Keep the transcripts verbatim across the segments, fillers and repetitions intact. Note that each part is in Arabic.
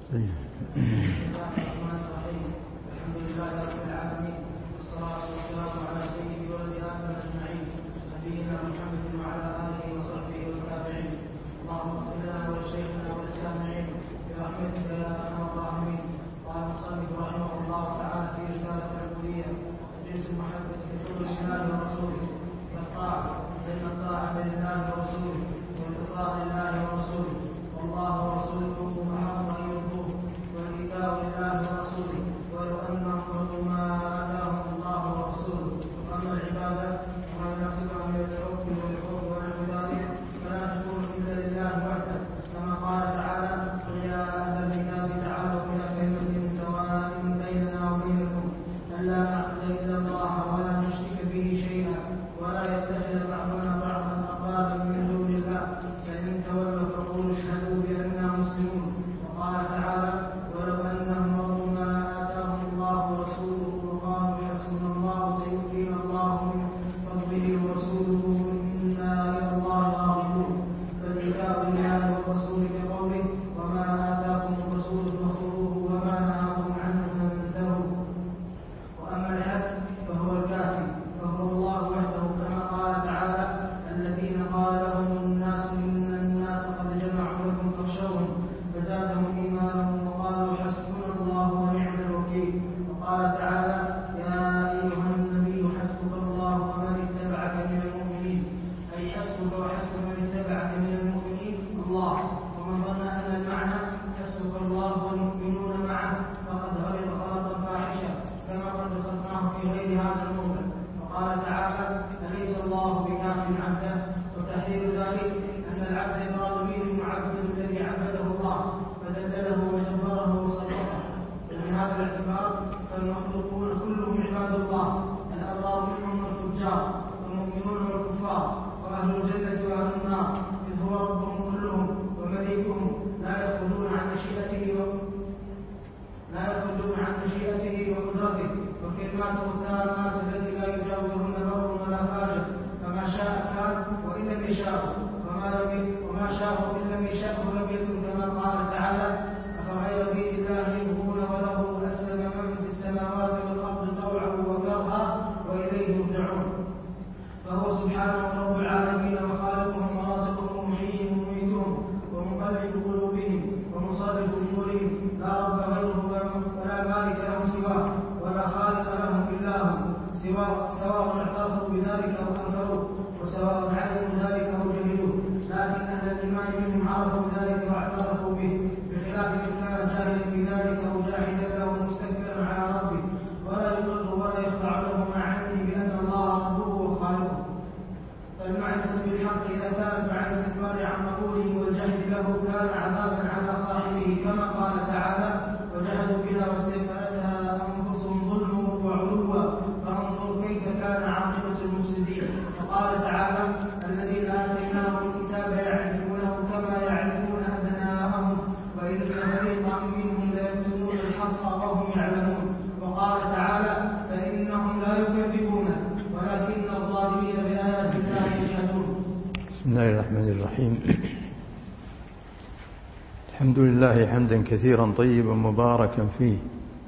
الحمد لله حمدا كثيرا طيبا مباركا فيه،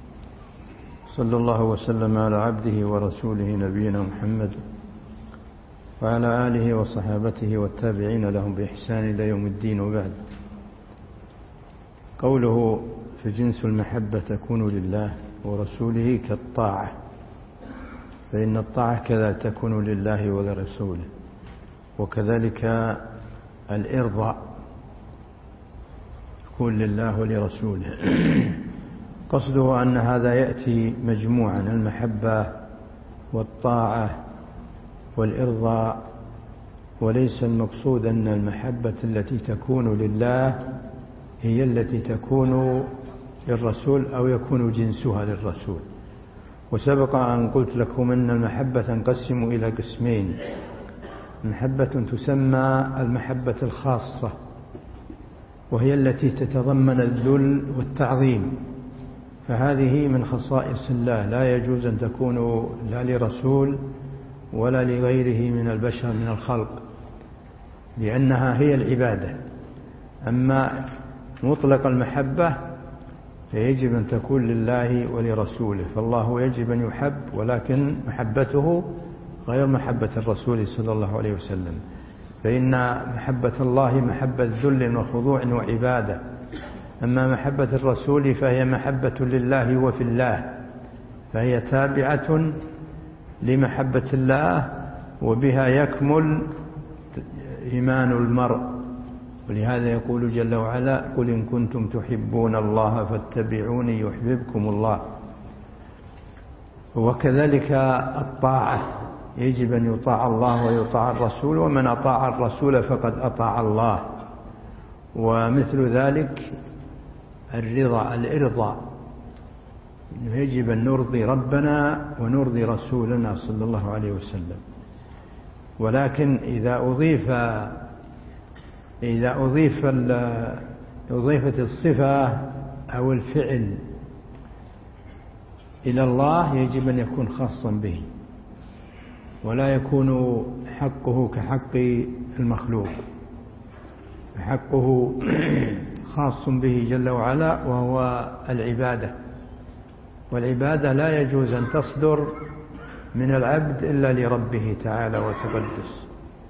صلى الله وسلم على عبده ورسوله نبينا محمد وعلى آله وصحابته والتابعين لهم بإحسان إلى يوم الدين. وبعد، قوله في جنس المحبة تكون لله ورسوله كالطاعة، فإن الطاعة كذا تكون لله ولرسوله، وكذلك الإرضاء يكون لله ولرسوله. قصده أن هذا يأتي مجموعا، المحبة والطاعة والإرضاء، وليس المقصود أن المحبة التي تكون لله هي التي تكون للرسول أو يكون جنسها للرسول. وسبق أن قلت لكم أن المحبة تنقسم إلى قسمين: محبة تسمى المحبة الخاصة، وهي التي تتضمن الذل والتعظيم، فهذه من خصائص الله، لا يجوز أن تكون لا لرسول ولا لغيره من البشر من الخلق، لأنها هي العبادة. أما مطلق المحبة فيجب أن تكون لله ولرسوله. فالله يجب أن يحب، ولكن محبته غير محبة الرسول صلى الله عليه وسلم، فإن محبة الله محبة ذل وخضوع وعبادة، أما محبة الرسول فهي محبة لله وفي الله، فهي تابعة لمحبة الله، وبها يكمل إيمان المرء. ولهذا يقول جل وعلا: قل إن كنتم تحبون الله فاتبعوني يحببكم الله. وكذلك الطاعة، يجب أن يطاع الله ويطاع الرسول، ومن أطاع الرسول فقد أطاع الله. ومثل ذلك الرضا، الإرضاء، يجب أن نرضي ربنا ونرضي رسولنا صلى الله عليه وسلم. ولكن إذا أضيف إذا أضيف أضيفت الصفة أو الفعل إلى الله يجب أن يكون خاصا به، ولا يكون حقه كحق المخلوق، حقه خاص به جل وعلا، وهو العبادة. والعبادة لا يجوز أن تصدر من العبد إلا لربه تعالى وتقدس.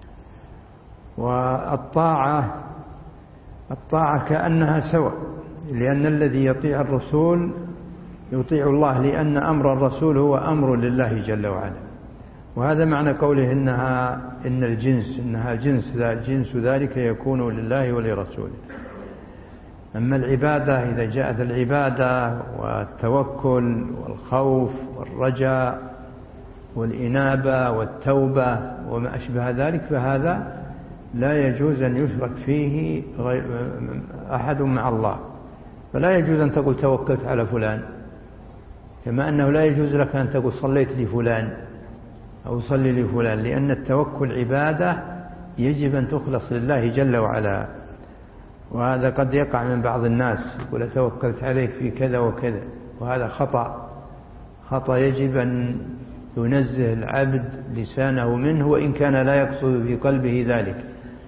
والطاعة الطاعة كأنها سواء، لأن الذي يطيع الرسول يطيع الله، لأن أمر الرسول هو أمر لله جل وعلا. وهذا معنى قوله إنها إن الجنس إنها جنس جنس ذلك يكون لله ولرسوله. أما العبادة، إذا جاءت العبادة والتوكل والخوف والرجاء والإنابة والتوبة وما أشبه ذلك، فهذا لا يجوز أن يشرك فيه أحد مع الله. فلا يجوز أن تقول توكلت على فلان، كما أنه لا يجوز لك أن تقول صليت لفلان أو صلي لفلان، لأن التوكل عبادة يجب أن تخلص لله جل وعلا. وهذا قد يقع من بعض الناس، يقول توكلت عليك في كذا وكذا، وهذا خطأ خطأ يجب أن ينزه العبد لسانه منه، وإن كان لا يقصد في قلبه ذلك.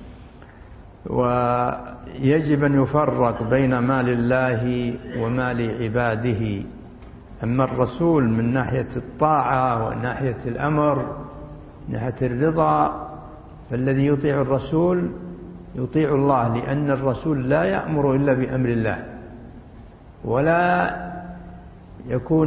ويجب أن يفرق بين ما لله وما لعباده. أما الرسول من ناحية الطاعة وناحية الأمر، ناحية الرضا، فالذي يطيع الرسول يطيع الله، لأن الرسول لا يأمر إلا بأمر الله، ولا يكون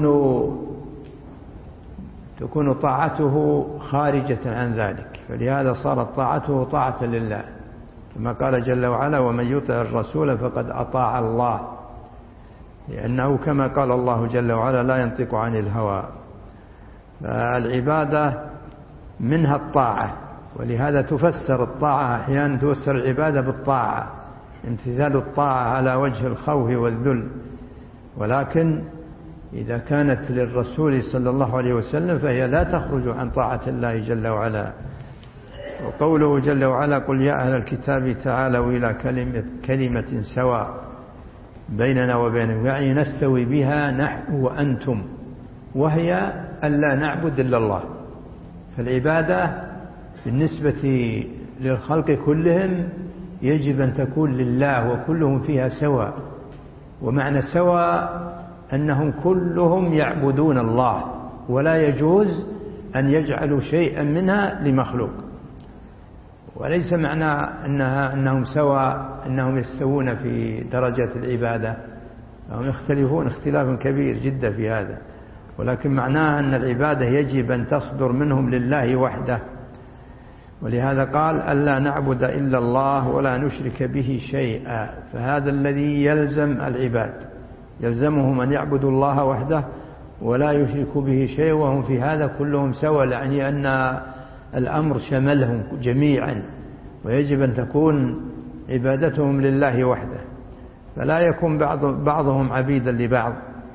تكون طاعته خارجة عن ذلك، فلهذا صارت طاعته طاعة لله، كما قال جل وعلا: ومن يطع الرسول فقد أطاع الله، لأنه كما قال الله جل وعلا: لا ينطق عن الهوى. فالعبادة منها الطاعة، ولهذا تفسر الطاعة أحيانا، تفسر العبادة بالطاعة، امتثال الطاعة على وجه الخوف والذل. ولكن إذا كانت للرسول صلى الله عليه وسلم فهي لا تخرج عن طاعة الله جل وعلا. وقوله جل وعلا: قل يا أهل الكتاب تعالوا إلى كلمة, كلمة سواء بيننا وبينكم، يعني نستوي بها نحن وأنتم، وهي ألا نعبد إلا الله. فالعبادة بالنسبة للخلق كلهم يجب أن تكون لله، وكلهم فيها سواء. ومعنى سواء أنهم كلهم يعبدون الله، ولا يجوز أن يجعلوا شيئا منها لمخلوق. وليس معنى أنها أنهم سواء أنهم يستوون في درجة العبادة، هم يختلفون اختلاف كبير جدا في هذا، ولكن معناها أن العبادة يجب أن تصدر منهم لله وحده. ولهذا قال: ألا نعبد إلا الله ولا نشرك به شيئا. فهذا الذي يلزم العباد، يلزمهم أن يعبدوا الله وحده ولا يشركوا به شيء، وهم في هذا كلهم سواء، يعني أن الأمر شملهم جميعا، ويجب أن تكون عبادتهم لله وحده، فلا يكون بعض بعضهم عبيدا لبعض.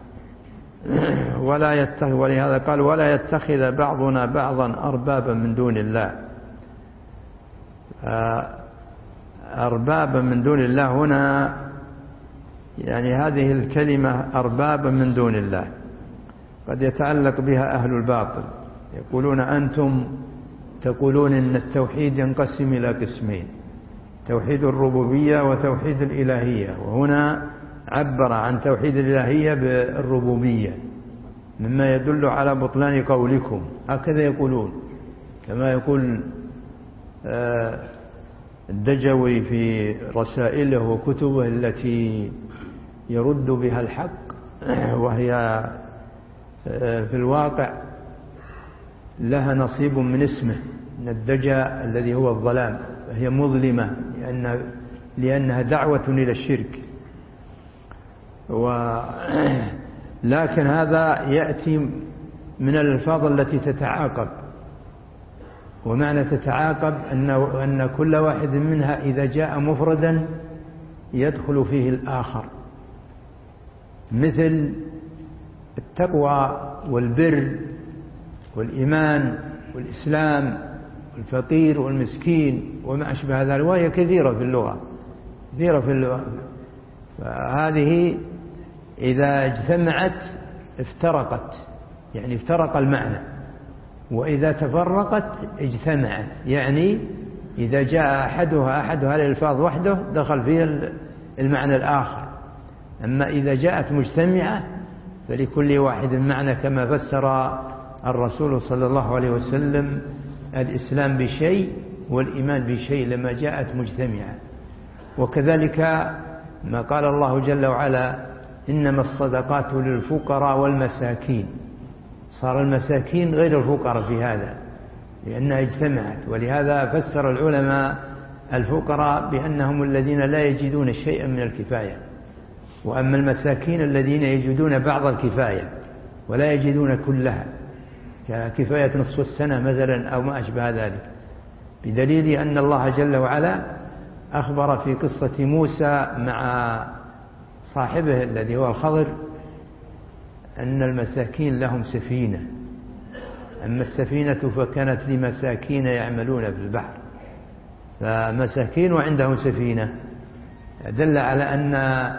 ولا يتخذ، ولهذا قال: ولا يتخذ بعضنا بعضا أربابا من دون الله. أربابا من دون الله هنا يعني هذه الكلمة أربابا من دون الله قد يتعلق بها أهل الباطل، يقولون: أنتم تقولون إن التوحيد ينقسم إلى قسمين، توحيد الربوبية وتوحيد الإلهية، وهنا عبر عن توحيد الإلهية بالربوبية، مما يدل على بطلان قولكم، هكذا يقولون، كما يقول الدجوي في رسائله وكتبه التي يرد بها الحق، وهي في الواقع لها نصيب من اسمه، من الدجى الذي هو الظلام، فهي مظلمة لأن لأنها دعوة إلى الشرك. ولكن هذا يأتي من الألفاظ التي تتعاقب، ومعنى تتعاقب أن أن كل واحد منها إذا جاء مفردا يدخل فيه الآخر، مثل التقوى والبر والإيمان والإسلام والفقير والمسكين وما أشبه ذلك، وهي كثيرة في اللغة، كثيرة في اللغة. فهذه إذا اجتمعت افترقت، يعني افترق المعنى، وإذا تفرقت اجتمعت، يعني إذا جاء أحدها أحد هذه الألفاظ وحده دخل فيها المعنى الآخر، أما إذا جاءت مجتمعة فلكل واحد معنى، كما فسر الرسول صلى الله عليه وسلم الإسلام بشيء والإيمان بشيء لما جاءت مجتمعة. وكذلك ما قال الله جل وعلا إنما الصدقات للفقراء والمساكين، صار المساكين غير الفقراء في هذا لأنها اجتمعت. ولهذا فسر العلماء الفقراء بأنهم الذين لا يجدون شيئا من الكفاية، وأما المساكين الذين يجدون بعض الكفاية ولا يجدون كلها، ككفاية نصف السنة مثلا أو ما أشبه ذلك، بدليل أن الله جل وعلا أخبر في قصة موسى مع صاحبه الذي هو الخضر أن المساكين لهم سفينة، أما السفينة فكانت لمساكين يعملون في البحر، فمساكين وعندهم سفينة، دل على أن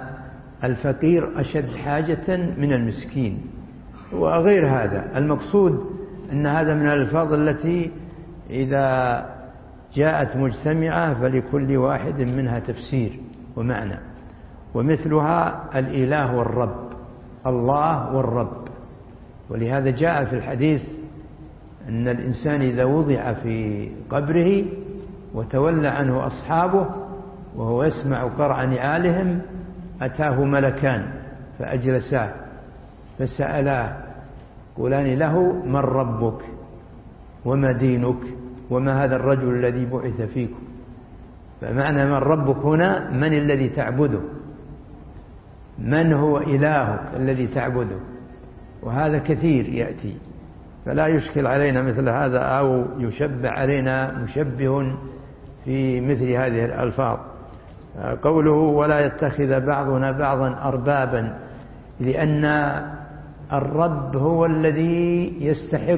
الفقير أشد حاجة من المسكين. وغير هذا المقصود أن هذا من الألفاظ التي إذا جاءت مجتمعة فلكل واحد منها تفسير ومعنى، ومثلها الإله والرب، الله والرب. ولهذا جاء في الحديث أن الإنسان إذا وضع في قبره وتولى عنه أصحابه وهو يسمع قرع نعالهم أتاه ملكان فأجلساه فسألاه قولان له من ربك وما دينك وما هذا الرجل الذي بعث فيكم. فمعنى من ربك هنا من الذي تعبده، من هو إلهك الذي تعبده، وهذا كثير يأتي، فلا يشكل علينا مثل هذا أو يشبه علينا مشبه في مثل هذه الألفاظ. قوله ولا يتخذ بعضنا بعضا أربابا، لأن الرب هو الذي يستحق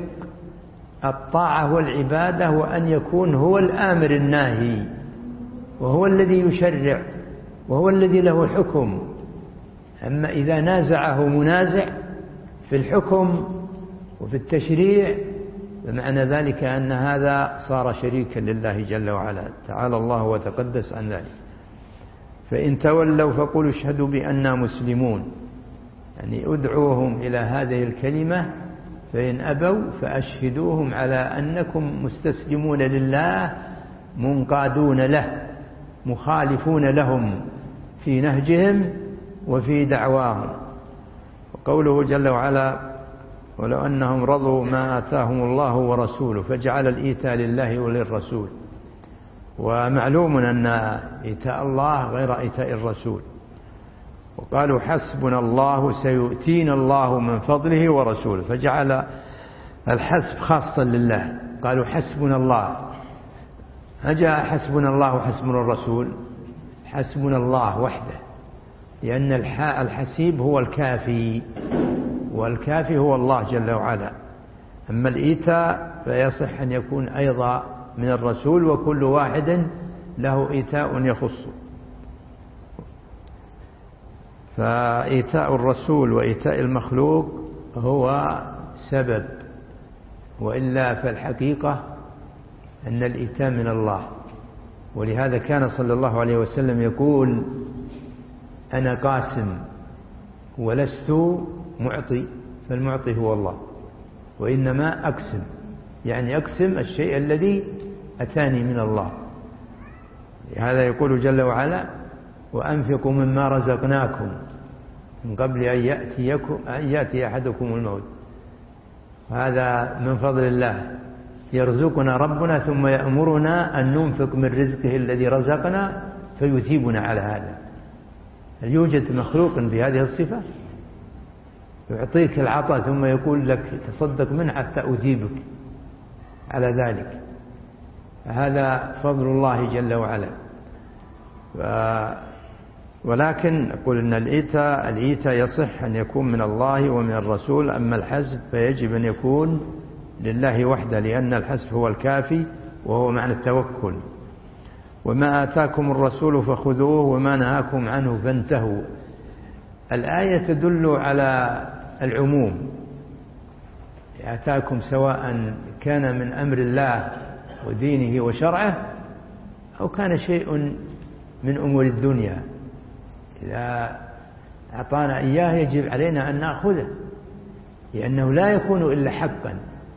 الطاعة والعبادة، وأن يكون هو الآمر الناهي، وهو الذي يشرع، وهو الذي له الحكم. أما إذا نازعه منازع في الحكم وفي التشريع فمعنى ذلك أن هذا صار شريكا لله جل وعلا، تعالى الله وتقدس عن ذلك. فإن تولوا فقولوا اشهدوا بأننا مسلمون، يعني ادعوهم إلى هذه الكلمة، فإن أبوا فأشهدوهم على أنكم مستسلمون لله منقادون له مخالفون لهم في نهجهم وفي دعواهم. وقوله جل وعلا ولو أنهم رضوا ما آتاهم الله ورسوله، فجعل الإيتاء لله وللرسول. ومعلوم أن إيتاء الله غير إيتاء الرسول. وقالوا حسبنا الله سيؤتينا الله من فضله ورسوله، فجعل الحسب خاصا لله، قالوا حسبنا الله، ما جاء حسبنا الله وحسبنا الرسول، حسبنا الله وحده، لأن الحسيب هو الكافي، والكافي هو الله جل وعلا. أما الإيتاء فيصح أن يكون أيضا من الرسول، وكل واحد له إيتاء يخصه. فإيتاء الرسول وإيتاء المخلوق هو سبب، وإلا فالحقيقة أن الإيتاء من الله. ولهذا كان صلى الله عليه وسلم يقول أنا قاسم ولست معطي، فالمعطي هو الله، وإنما أقسم، يعني أقسم الشيء الذي أتاني من الله. هذا يقول جل وعلا: وأنفقوا مما رزقناكم من قبل أن يأتيكم أن يأتي أحدكم الموت. هذا من فضل الله، يرزقنا ربنا ثم يأمرنا أن ننفق من رزقه الذي رزقنا فيثيبنا على هذا. هل يوجد مخلوق بهذه الصفة يعطيك العطاء ثم يقول لك تصدق منه حتى أثيبك على ذلك؟ هذا فضل الله جل وعلا. ولكن أقول أن الإيتاء الإيتاء يصح أن يكون من الله ومن الرسول، أما الحسب فيجب أن يكون لله وحده، لأن الحسب هو الكافي وهو معنى التوكل. وما آتاكم الرسول فخذوه وما نهاكم عنه فانتهوا. الآية تدل على العموم، آتاكم سواء كان من أمر الله ودينه وشرعه أو كان شيء من أمور الدنيا. إذا أعطانا إياه يجب علينا أن نأخذه، لأنه لا يكون إلا حقا.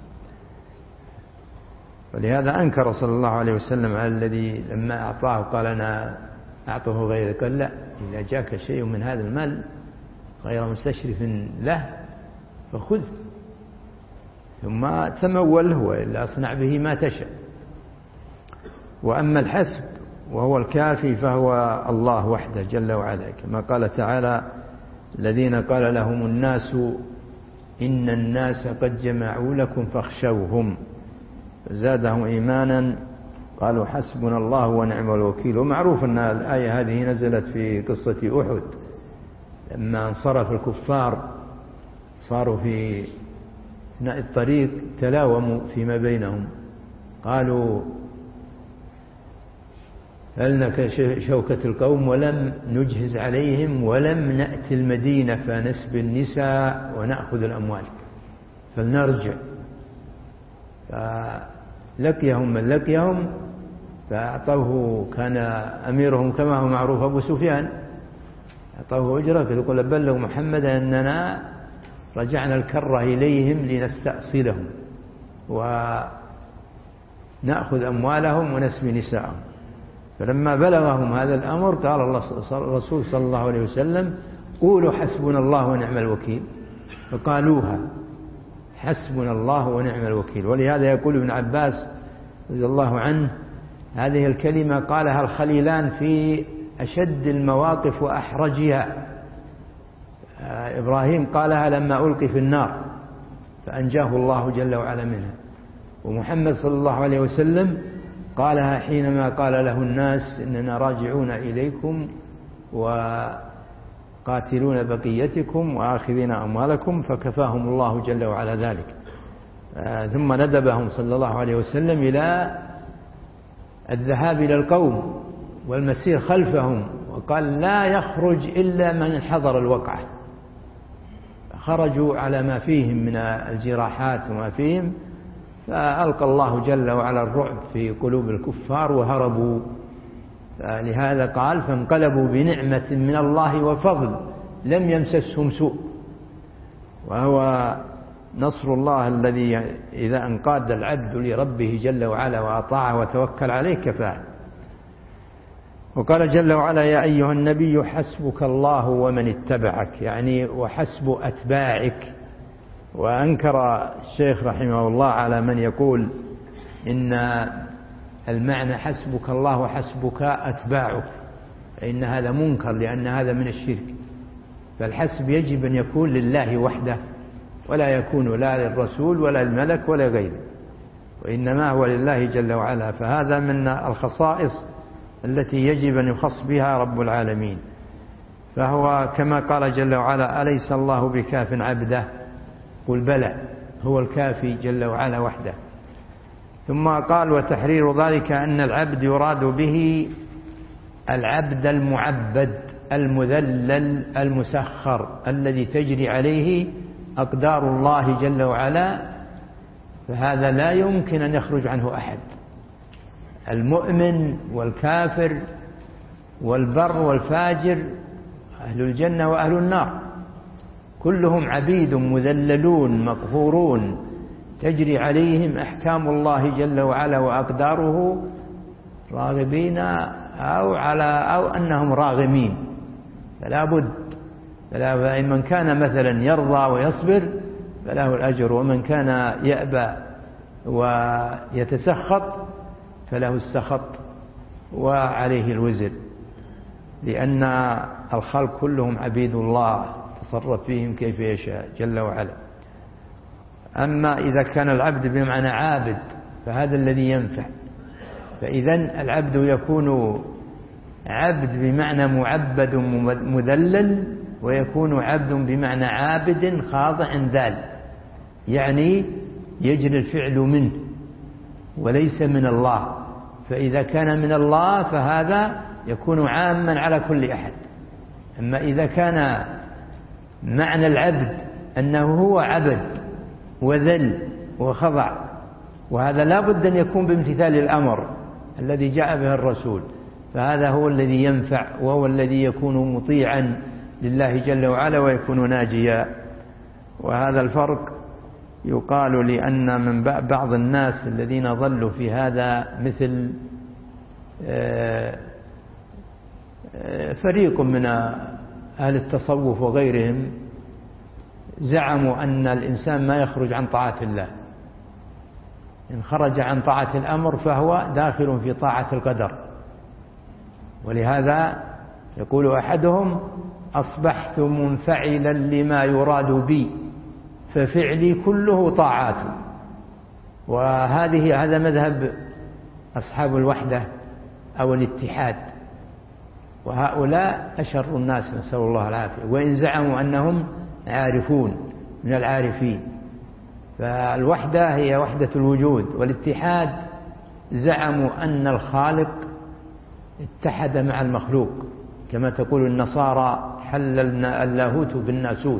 ولهذا أنكر صلى الله عليه وسلم على الذي لما أعطاه قال أنا أعطه غيرك. قال لا، إذا جاك شيء من هذا المال غير مستشرف له فخذ، ثم تموله وإلا أصنع به ما تشاء. وأما الحسب وهو الكافي فهو الله وحده جل وعلا، كما قال تعالى: الذين قال لهم الناس إن الناس قد جمعوا لكم فاخشوهم زادهم إيمانا قالوا حسبنا الله ونعم الوكيل. ومعروف أن الآية هذه نزلت في قصة أحد، لما انصرف الكفار صاروا في الطريق تلاوموا فيما بينهم، قالوا هلنك شوكة القوم ولم نجهز عليهم ولم نأتي المدينة فنسبي النساء ونأخذ الأموال فلنرجع. فلقيهم من لقيهم فأعطوه، كان أميرهم كما هو معروف أبو سفيان، أعطوه أجرة يقول بلغ محمد أننا رجعنا الكرة إليهم لنستأصلهم ونأخذ أموالهم ونسبي نساءهم. فلما بلغهم هذا الأمر قال الله الرسول صلى الله عليه وسلم: قولوا حسبنا الله ونعم الوكيل. فقالوها حسبنا الله ونعم الوكيل. ولهذا يقول ابن عباس رضي الله عنه: هذه الكلمة قالها الخليلان في أشد المواقف وأحرجها. إبراهيم قالها لما ألقي في النار فأنجاه الله جل وعلا منها، ومحمد صلى الله عليه وسلم قالها حينما قال له الناس إننا راجعون إليكم وقاتلون بقيتكم وآخذين أموالكم، فكفاهم الله جل وعلا ذلك. ثم ندبهم صلى الله عليه وسلم إلى الذهاب إلى القوم والمسير خلفهم، وقال لا يخرج إلا من حضر الوقعة. خرجوا على ما فيهم من الجراحات وما فيهم، فألقى الله جل وعلا الرعب في قلوب الكفار وهربوا. لهذا قال: فانقلبوا بنعمة من الله وفضل لم يمسسهم سوء. وهو نصر الله الذي إذا انقاد العبد لربه جل وعلا وأطاعه وتوكل عليه كفاه. وقال جل وعلا: يا أيها النبي حسبك الله ومن اتبعك، يعني وحسب أتباعك. وأنكر الشيخ رحمه الله على من يقول إن المعنى حسبك الله وحسبك أتباعك، إن هذا منكر لأن هذا من الشرك. فالحسب يجب أن يكون لله وحده، ولا يكون لا للرسول ولا الملك ولا غيره، وإنما هو لله جل وعلا. فهذا من الخصائص التي يجب أن يخص بها رب العالمين. فهو كما قال جل وعلا: أليس الله بكاف عبده؟ قل بلى، هو الكافي جل وعلا وحده. ثم قال: وتحرير ذلك أن العبد يراد به العبد المعبد المذلل المسخر الذي تجري عليه أقدار الله جل وعلا، فهذا لا يمكن أن يخرج عنه أحد. المؤمن والكافر والبر والفاجر أهل الجنة وأهل النار كلهم عبيد مذللون مقهورون تجري عليهم أحكام الله جل وعلا وأقداره راغبين أو على أو أنهم راغمين، فلا بد. فمن كان مثلا يرضى ويصبر فله الأجر، ومن كان يأبى ويتسخط فله السخط وعليه الوزر، لأن الخلق كلهم عبيد الله تصرف فيهم كيف يشاء جل وعلا. أما إذا كان العبد بمعنى عابد فهذا الذي ينفع، فإذن العبد يكون عبد بمعنى معبد مذلل، ويكون عبد بمعنى عابد خاضع ذال، يعني يجري الفعل منه وليس من الله. فإذا كان من الله فهذا يكون عاما على كل أحد. أما إذا كان معنى العبد أنه هو عبد وذل وخضع، وهذا لا بد أن يكون بامتثال الأمر الذي جاء به الرسول، فهذا هو الذي ينفع، وهو الذي يكون مطيعا لله جل وعلا ويكون ناجيا. وهذا الفرق يقال لأن من بعض الناس الذين ظلوا في هذا مثل فريق من أهل التصوف وغيرهم زعموا أن الإنسان ما يخرج عن طاعة الله، إن خرج عن طاعة الأمر فهو داخل في طاعة القدر. ولهذا يقول أحدهم: أصبحت منفعلا لما يراد بي ففعلي كله طاعات. وهذه هذا مذهب أصحاب الوحدة أو الاتحاد، وهؤلاء أشر الناس نسأل الله العافية، وإن زعموا أنهم عارفون من العارفين. فالوحدة هي وحدة الوجود، والاتحاد زعموا أن الخالق اتحد مع المخلوق، كما تقول النصارى حل اللاهوت بالناسوت.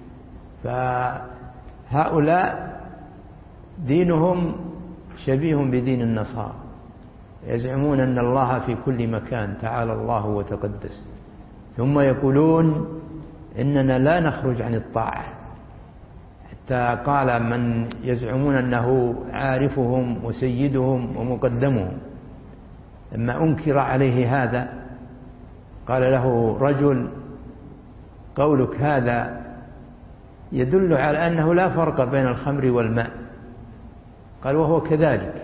فهؤلاء دينهم شبيه بدين النصارى، يزعمون أن الله في كل مكان تعالى الله وتقدس، ثم يقولون إننا لا نخرج عن الطاعة. حتى قال من يزعمون أنه عارفهم وسيدهم ومقدمهم، لما أنكر عليه هذا قال له رجل: قولك هذا يدل على أنه لا فرق بين الخمر والماء. قال: وهو كذلك،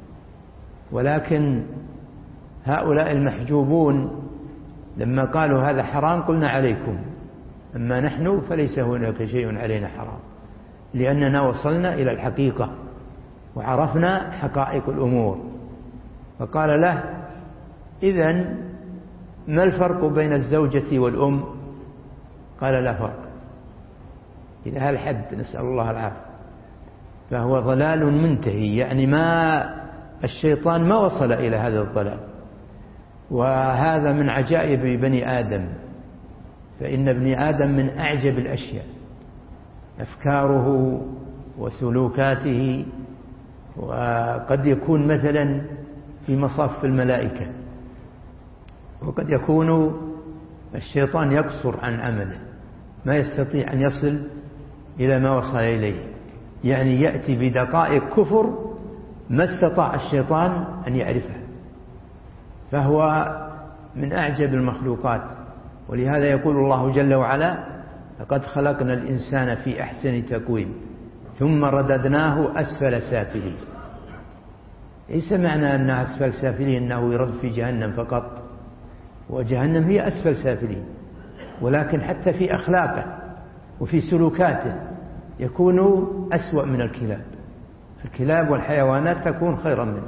ولكن هؤلاء المحجوبون لما قالوا هذا حرام قلنا عليكم، أما نحن فليس هناك شيء علينا حرام، لأننا وصلنا إلى الحقيقة وعرفنا حقائق الأمور. فقال له: إذن ما الفرق بين الزوجة والأم؟ قال: لا فرق. إلى هذا الحد نسأل الله العافية. فهو ضلال منتهي، يعني ما الشيطان ما وصل إلى هذا الضلال. وهذا من عجائب بني آدم، فإن ابن آدم من أعجب الأشياء أفكاره وسلوكاته، وقد يكون مثلا في مصاف الملائكة، وقد يكون الشيطان يقصر عن عمله، ما يستطيع أن يصل إلى ما وصل إليه، يعني يأتي بدقائق كفر ما استطاع الشيطان أن يعرفها. فهو من أعجب المخلوقات. ولهذا يقول الله جل وعلا: لقد خلقنا الإنسان في أحسن تقويم ثم رددناه أسفل سافلين. ليس معنى أن أسفل سافلين أنه يرد في جهنم فقط، وجهنم هي أسفل سافلين، ولكن حتى في أخلاقه وفي سلوكاته يكون أسوأ من الكلاب. الكلاب والحيوانات تكون خيرا منه.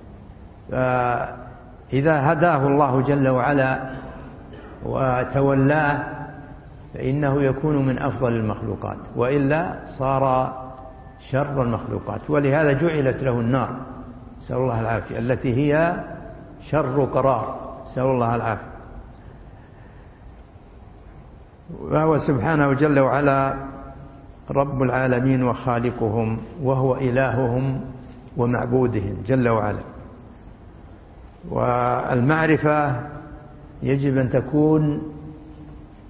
إذا هداه الله جل وعلا وتولاه فإنه يكون من أفضل المخلوقات، وإلا صار شر المخلوقات. ولهذا جعلت له النار نسأل الله العافية، التي هي شر قرار نسأل الله العافية. وهو سبحانه جل وعلا رب العالمين وخالقهم، وهو إلههم ومعبودهم جل وعلا. والمعرفة يجب أن تكون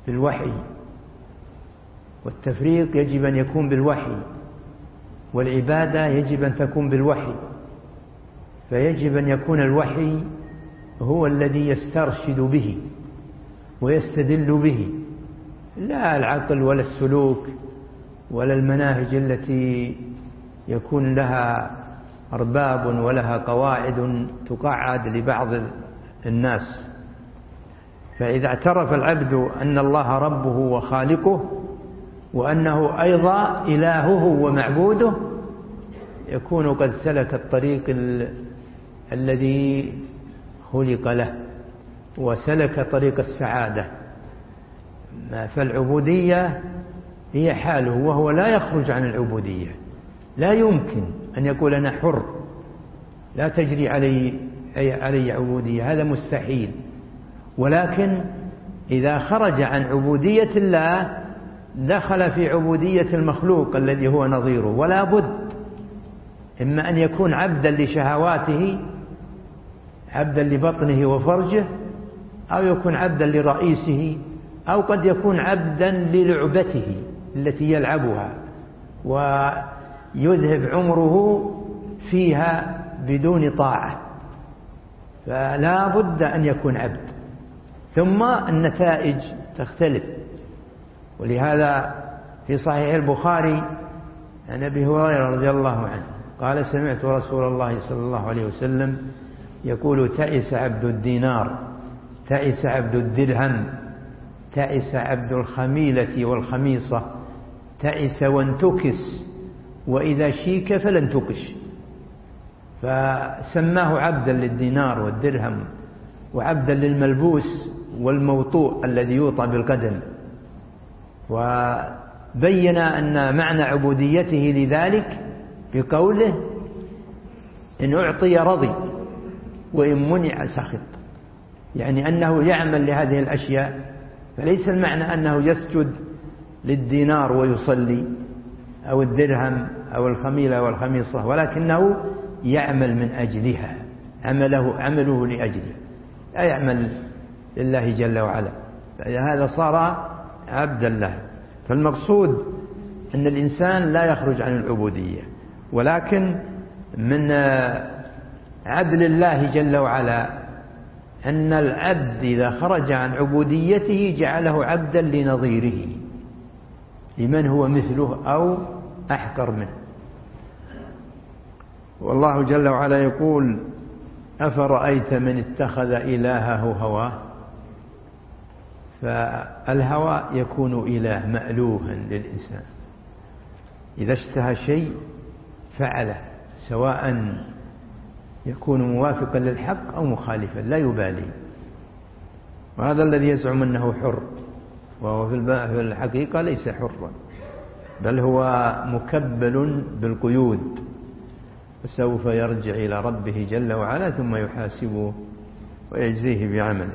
بالوحي، والتفريق يجب أن يكون بالوحي، والعبادة يجب أن تكون بالوحي. فيجب أن يكون الوحي هو الذي يسترشد به ويستدل به، لا العقل ولا السلوك ولا المناهج التي يكون لها أرباب ولها قواعد تقعد لبعض الناس. فإذا اعترف العبد أن الله ربه وخالقه وأنه أيضا إلهه ومعبوده يكون قد سلك الطريق ال... الذي خلق له، وسلك طريق السعادة. فالعبودية هي حاله، وهو لا يخرج عن العبودية، لا يمكن أن يقول أنا حر لا تجري علي علي عبودية، هذا مستحيل. ولكن إذا خرج عن عبودية الله دخل في عبودية المخلوق الذي هو نظيره، ولا بد إما أن يكون عبدا لشهواته، عبدا لبطنه وفرجه، أو يكون عبدا لرئيسه، أو قد يكون عبدا للعبته التي يلعبها ويذهب عمره فيها بدون طاعة. فلا بد أن يكون عبد، ثم النتائج تختلف. ولهذا في صحيح البخاري عن أبي هريرة رضي الله عنه قال سمعت رسول الله صلى الله عليه وسلم يقول تعس عبد الدينار، تعس عبد الدرهم، تعس عبد الخميلة والخميصة، تعس وانتكس، وإذا شيك فلن تكش. فسماه عبدا للدينار والدرهم، وعبدا للملبوس والموطوء الذي يوطى بالقدم. وبين أن معنى عبوديته لذلك بقوله إن أعطي رضي وإن منع سخط، يعني أنه يعمل لهذه الأشياء. فليس المعنى أنه يسجد للدينار ويصلي أو الدرهم أو الخميلة والخميصة، ولكنه يعمل من أجلها، عمله عمله لأجله، لا يعمل لله جل وعلا. هذا صار عبدا له. فالمقصود أن الإنسان لا يخرج عن العبودية، ولكن من عدل الله جل وعلا أن العبد إذا خرج عن عبوديته جعله عبدا لنظيره، لمن هو مثله أو أحقر منه. والله جل وعلا يقول أفرأيت من اتخذ إلهه هواه. فالهوى يكون إله مألوها للإنسان، إذا اشتهى شيء فعله، سواء يكون موافقا للحق أو مخالفا، لا يبالي. وهذا الذي يزعم أنه حر، وهو في الحقيقة ليس حرا، بل هو مكبل بالقيود، وسوف يرجع إلى ربه جل وعلا ثم يحاسبه ويجزيه بعمله.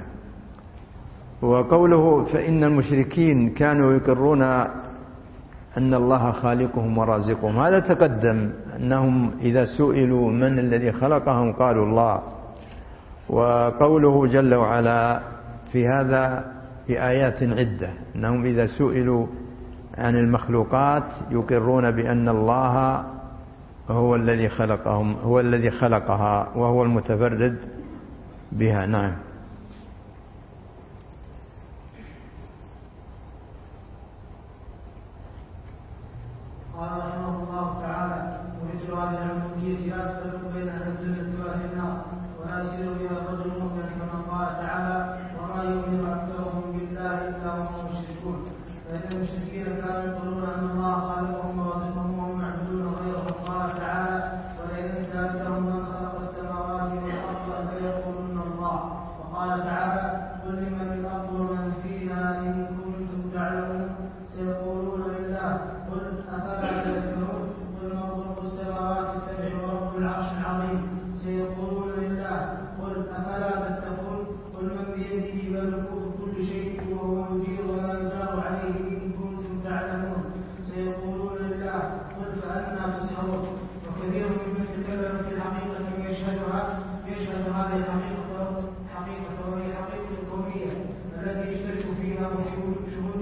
وقوله فإن المشركين كانوا يقرون أن الله خالقهم ورازقهم، هذا تقدم أنهم إذا سئلوا من الذي خلقهم قالوا الله. وقوله جل وعلا في هذا في آيات عدة أنهم إذا سئلوا عن المخلوقات يقرون بأن الله هو الذي خلقهم، هو الذي خلقها وهو المتفرد بها. نعم. قال رحمه الله تعالى ومثل هذه العبودية لا تفرق بين أهل الجنة وأهل النار، ولا يصير بها الرجل مؤمنا، كما قال تعالى وما يؤمن أكثرهم بالله إلا وهم مشركون. فإن المشركين كانوا يقولون أن الله خالقهم ورازقهم وهم يعبدون غيره. قال تعالى ولئن سألتهم من خلق السماوات والأرض فيقولون الله. وقال تعالى قل لمن الأرض ومن فيها إن كنتم تعلمون سيقولون لله قل أفلا تذكرون قل من رب السماوات السبع ورب العرش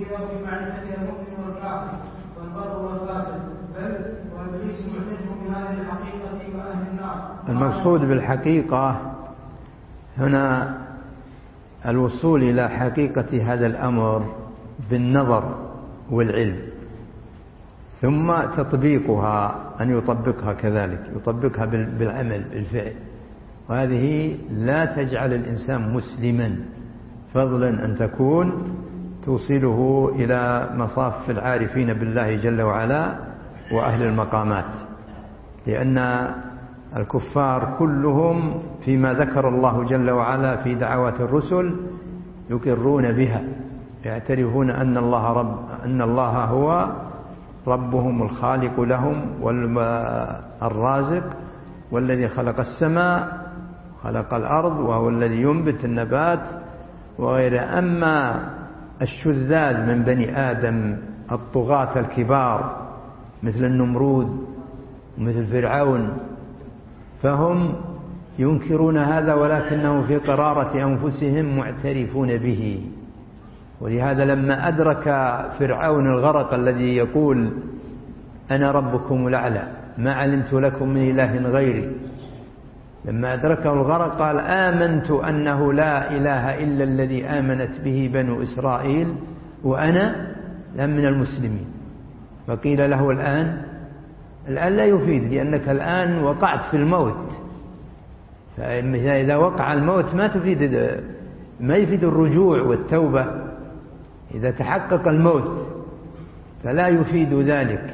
الاختلاف في معرفة المؤمن والكافر والبر والفاسق، بل وإبليس معترف بهذه الحقيقة وأهل النار. المقصود بالحقيقة هنا الوصول إلى حقيقة هذا الأمر بالنظر والعلم، ثم تطبيقها، أن يطبقها كذلك، يطبقها بالعمل بالفعل. وهذه لا تجعل الإنسان مسلما، فضلا أن تكون توصله إلى مصاف العارفين بالله جل وعلا وأهل المقامات. لأن الكفار كلهم فيما ذكر الله جل وعلا في دعوات الرسل يقرون بها، يعترفون أن الله رب أن الله هو ربهم الخالق لهم والرازق، والذي خلق السماء خلق الأرض، وهو الذي ينبت النبات وغيره. أما الشذاذ من بني آدم الطغاة الكبار مثل النمرود ومثل فرعون فهم ينكرون هذا، ولكنهم في قرارة أنفسهم معترفون به. ولهذا لما أدرك فرعون الغرق الذي يقول أنا ربكم الأعلى ما علمت لكم من إله غيري، لما أدركه الغرق قال آمنت أنه لا إله إلا الذي آمنت به بنو إسرائيل وأنا من المسلمين. فقيل له الآن الآن لا يفيد، لأنك الآن وقعت في الموت، فإذا وقع الموت ما تفيد ما يفيد الرجوع والتوبة. إذا تحقق الموت فلا يفيد ذلك.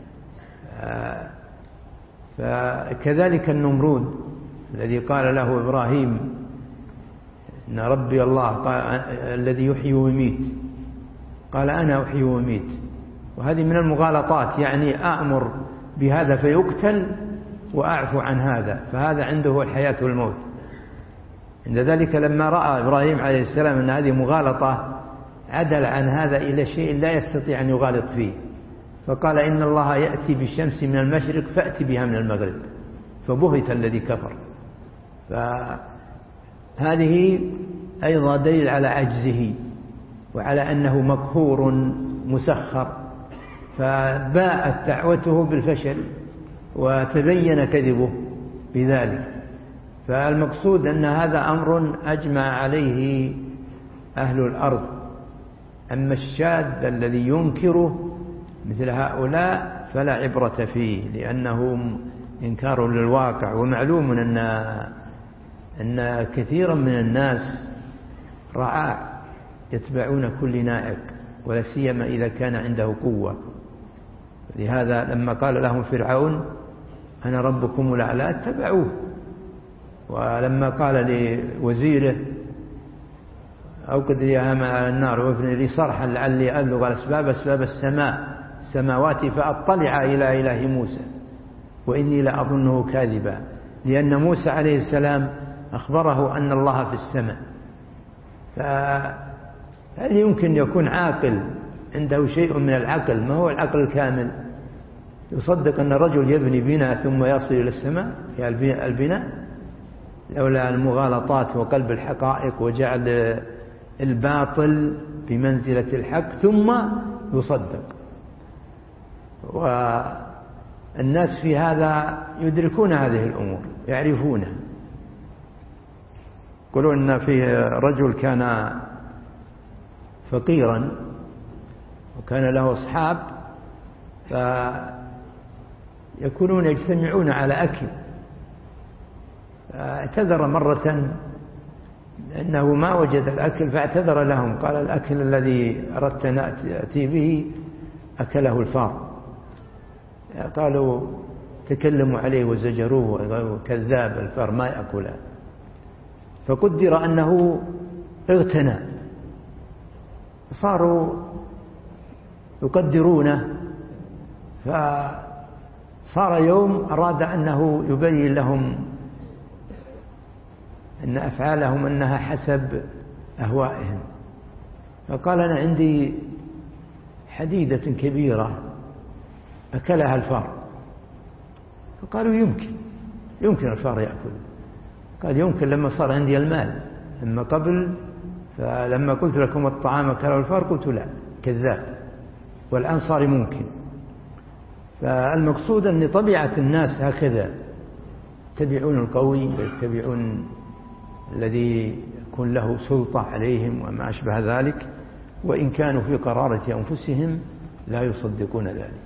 فكذلك النمرود الذي قال له إبراهيم إن ربي الله قال الذي يحيي ويميت، قال أنا أحيي ويميت. وهذه من المغالطات، يعني أأمر بهذا فيقتل وأعفو عن هذا، فهذا عنده الحياة والموت. عند ذلك لما رأى إبراهيم عليه السلام أن هذه مغالطة عدل عن هذا إلى شيء لا يستطيع أن يغالط فيه، فقال إن الله يأتي بالشمس من المشرق فأتي بها من المغرب، فبهت الذي كفر. فهذه أيضا دليل على عجزه وعلى أنه مقهور مسخر، فباءت دعوته بالفشل وتبين كذبه بذلك. فالمقصود أن هذا أمر أجمع عليه أهل الأرض. أما الشاذ الذي ينكره مثل هؤلاء فلا عبرة فيه، لأنه إنكار للواقع. ومعلوم أن أن كثيرا من الناس رعاع يتبعون كل نائق، ولا سيما إذا كان عنده قوة. لهذا لما قال لهم فرعون أنا ربكم الأعلى اتبعوه. ولما قال لوزيره أوقد لي هاما على النار وابني لي صرحا لعلي أبلغ الأسباب أسباب السماء السماوات فأطلع إلى إله موسى وإني لأظنه كاذبا، لأن موسى عليه السلام أخبره أن الله في السماء. فهل يمكن يكون عاقل عنده شيء من العقل، ما هو العقل الكامل، يصدق أن الرجل يبني بناء ثم يصل إلى السماء في البناء؟ لولا المغالطات وقلب الحقائق وجعل الباطل بمنزلة الحق ثم يصدق. والناس في هذا يدركون هذه الأمور يعرفونها. يقولون أن في رجل كان فقيرا وكان له أصحاب فيكونون يجتمعون على أكل، اعتذر مرة أنه ما وجد الأكل فاعتذر لهم، قال الأكل الذي أردت أن أتي به أكله الفار. قالوا تكلموا عليه وزجروه وكذاب الفار ما يأكله. فقدر أنه اغتنى، صاروا يقدرونه. فصار يوم أراد أنه يبين لهم أن أفعالهم أنها حسب أهوائهم، فقال أنا عندي حديدة كبيرة أكلها الفار. فقالوا يمكن يمكن الفار يأكل. قال يمكن لما صار عندي المال، أما قبل فلما قلت لكم الطعام أكله الفار قلت لا. كذاب، والآن صار ممكن. فالمقصود أن طبيعة الناس هكذا، يتبعون القوي ويتبعون الذي يكون له سلطة عليهم وما أشبه ذلك، وإن كانوا في قرارة أنفسهم لا يصدقون ذلك.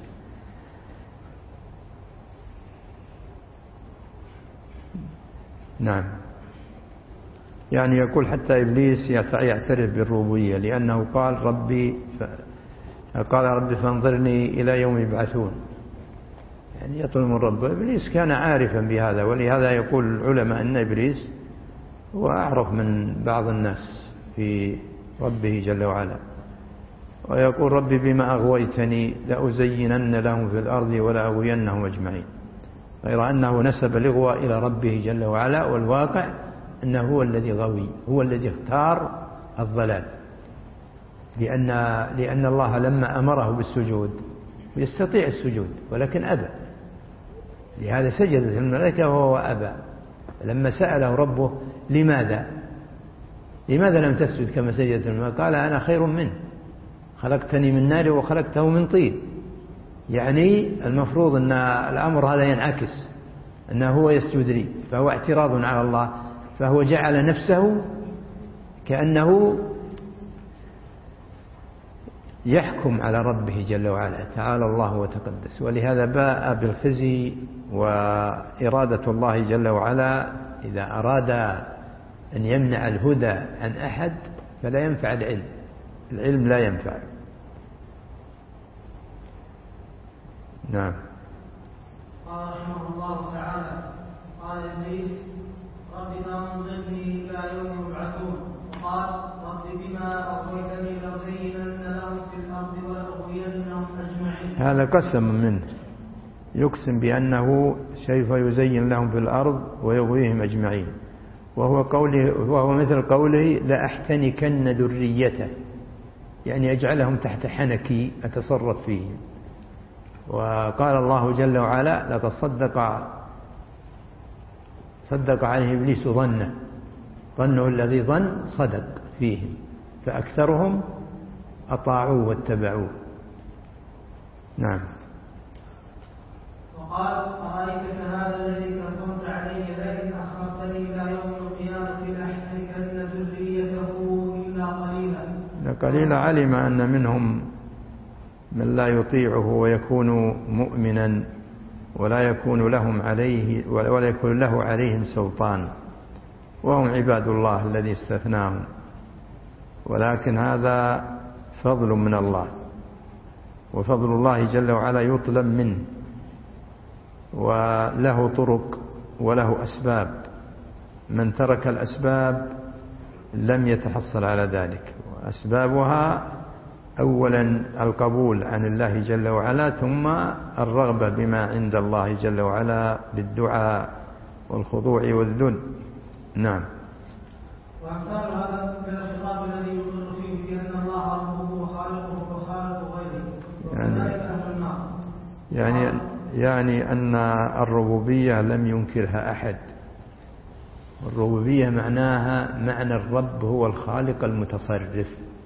نعم. يعني يقول حتى إبليس يعترف بالربوبية، لأنه قال ربي ف... قال ربي فانظرني إلى يوم يبعثون، يعني يطلب من ربه. إبليس كان عارفا بهذا، ولهذا يقول العلماء أن إبليس هو أعرف من بعض الناس في ربه جل وعلا. ويقول ربي بما أغويتني لأزينن لهم في الأرض ولأغوينهم أجمعين، غير أنه نسب الإغواء إلى ربه جل وعلا، والواقع أنه هو الذي غوي، هو الذي اختار الضلال، لأن, لأن الله لما أمره بالسجود يستطيع السجود ولكن أبى، لهذا سجدت الملائكة وهو أبى. لما سأله ربه لماذا لماذا لم تسجد كما سجدت الملائكة؟ قال أنا خير منه، خلقتني من نار وخلقته من طين. يعني المفروض أن الأمر هذا ينعكس، أنه هو يسجد لي، فهو اعتراض على الله، فهو جعل نفسه كأنه يحكم على ربه جل وعلا، تعالى الله وتقدس. ولهذا باء بالخزي. وإرادة الله جل وعلا إذا أراد أن يمنع الهدى عن أحد فلا ينفع العلم، العلم لا ينفع. نعم. قال رحمه الله تعالى قال إبليس رب فانظرني إلى يوم يبعثون، وقال رب بما أغويتني لأزينن لهم في الأرض ولأغوينهم أجمعين. هذا قسم منه، يقسم بأنه سوف يزين لهم في الأرض ويغويهم أجمعين، وهو, قوله وهو مثل قوله لأحتنكن ذريته، يعني أجعلهم تحت حنكي أتصرف فيهم. وقال الله جل وعلا لقد صدق صدق عليه إبليس ظنه ظنه الذي ظن صدق فيهم، فأكثرهم أطاعوه واتبعوه. نعم. وقال أرأيتك هذا الذي كرمت عليه لئن أخرتني إلى يوم القيامة لأحتركن ذريته إلا قليلا. قليلا علم أن منهم من لا يطيعه ويكون مؤمنا ولا يكون لهم عليه ولا يكون له عليهم سلطان، وهم عباد الله الذي استثناهم. ولكن هذا فضل من الله، وفضل الله جل وعلا يطلب منه، وله طرق وله أسباب. من ترك الأسباب لم يتحصل على ذلك. وأسبابها أولا القبول عن الله جل وعلا، ثم الرغبة بما عند الله جل وعلا بالدعاء والخضوع والذل. نعم. وأمثال هذا من الخطاب الذي يقر فيه بأن الله ربه وخالقه وخالق غيره، يعني يعني يعني أن الربوبية لم ينكرها أحد. الربوبية معناها معنى الرب هو الخالق المتصرف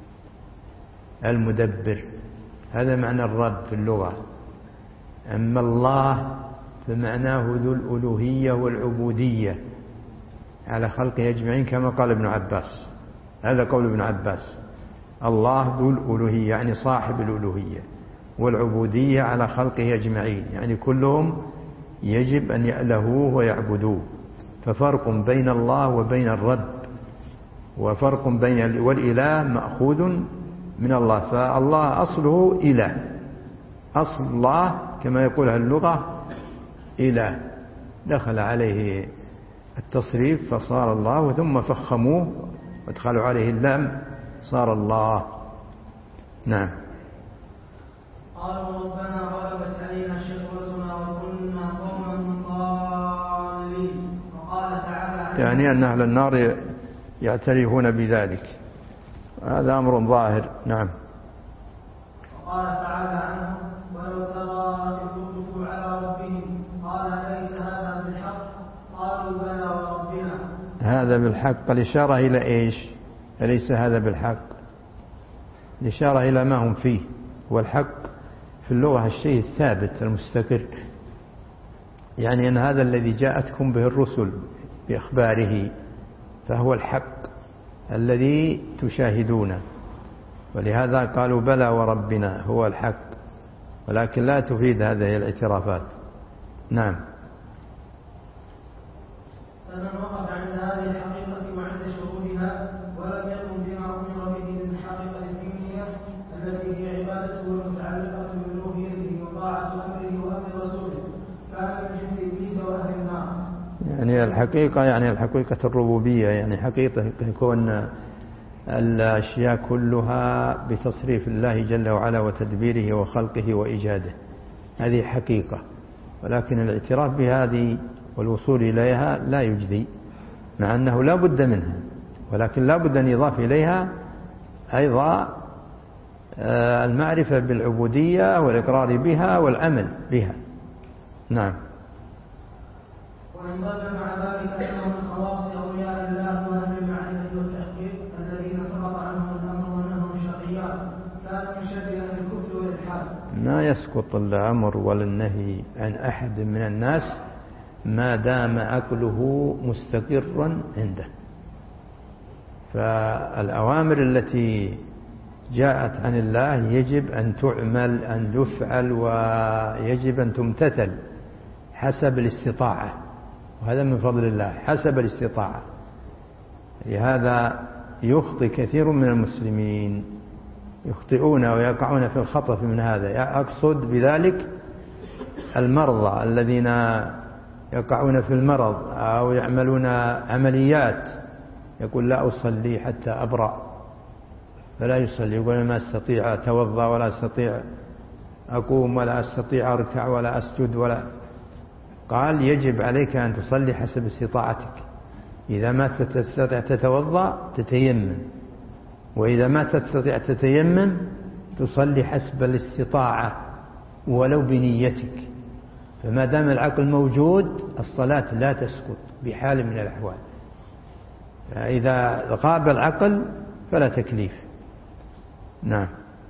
المدبر، هذا معنى الرب في اللغة. أما الله فمعناه ذو الألوهية والعبودية على خلقه أجمعين، كما قال ابن عباس، هذا قول ابن عباس، الله ذو الألوهية يعني صاحب الألوهية، والعبودية على خلقه أجمعين يعني كلهم يجب أن يألهوه ويعبدوه. ففرق بين الله وبين الرب، وفرق بين والإله مأخوذ من الله. فالله أصله إله، أصل الله كما يقولها اللغة إله، دخل عليه التصريف فصار الله، ثم فخموه وادخلوا عليه اللام صار الله. نعم. قالوا ربنا غلبت علينا شقوتنا وكنا قوما ضالين. وقال تعالى يعني أن أهل النار يعترفون بذلك، هذا أمر ظاهر. نعم. وقال تعالى عنه ولو ترى إذ وقفوا على ربهم قال أليس هذا بالحق قالوا بلى وربنا. هذا بالحق الإشارة إلى إيش؟ أليس هذا بالحق؟ الإشارة إلى ما هم فيه. والحق في اللغة الشيء الثابت المستقر، يعني أن هذا الذي جاءتكم به الرسل بإخباره فهو الحق الذي تشاهدونه، ولهذا قالوا بلى وربنا هو الحق، ولكن لا تفيد هذه الاعترافات. نعم. فمن وقف عند هذه الحقيقة وعند شهودها ولم يقم بما أمر به من حقيقة الدينية التي هي عبادته المتعلقة بألوهيته وطاعة أمره وأمر رسوله كان من جنس إبليس وأهل النار. يعني الحقيقة يعني الحقيقة الربوبية، يعني حقيقة كون الأشياء كلها بتصريف الله جل وعلا وتدبيره وخلقه وإيجاده، هذه حقيقة. ولكن الاعتراف بهذه والوصول إليها لا يجدي، مع أنه لا بد منها، ولكن لا بد أن يضاف إليها أيضا المعرفة بالعبودية والإقرار بها والعمل بها. نعم. وإن ظل مع ذلك أنه من خواص أولياء الله وأهل المعرفة والتحقيق الذين سقط عنهم الأمر وأنهم شقيان كان من شر أهل الكفر والإلحاد. ما يسقط الأمر ولا النهي عن أحد من الناس ما دام عقله مستقرا عنده. فالأوامر التي جاءت عن الله يجب أن تعمل أن تفعل ويجب أن تمتثل حسب الاستطاعة، وهذا من فضل الله حسب الاستطاعة. لهذا يخطئ كثير من المسلمين، يخطئون ويقعون في الخطأ من هذا. أقصد بذلك المرضى الذين يقعون في المرض أو يعملون عمليات، يقول لا أصلي حتى أبرأ، فلا يصلي، يقول ما أستطيع أتوضأ ولا أستطيع أقوم ولا أستطيع أركع ولا أسجد ولا. قال يجب عليك أن تصلي حسب استطاعتك، إذا ما تستطيع تتوضأ تتيمم، وإذا ما تستطيع تتيمم تصلي حسب الاستطاعة ولو بنيتك. فما دام العقل موجود الصلاة لا تسقط بحال من الأحوال. إذا غاب العقل فلا تكليف. نعم.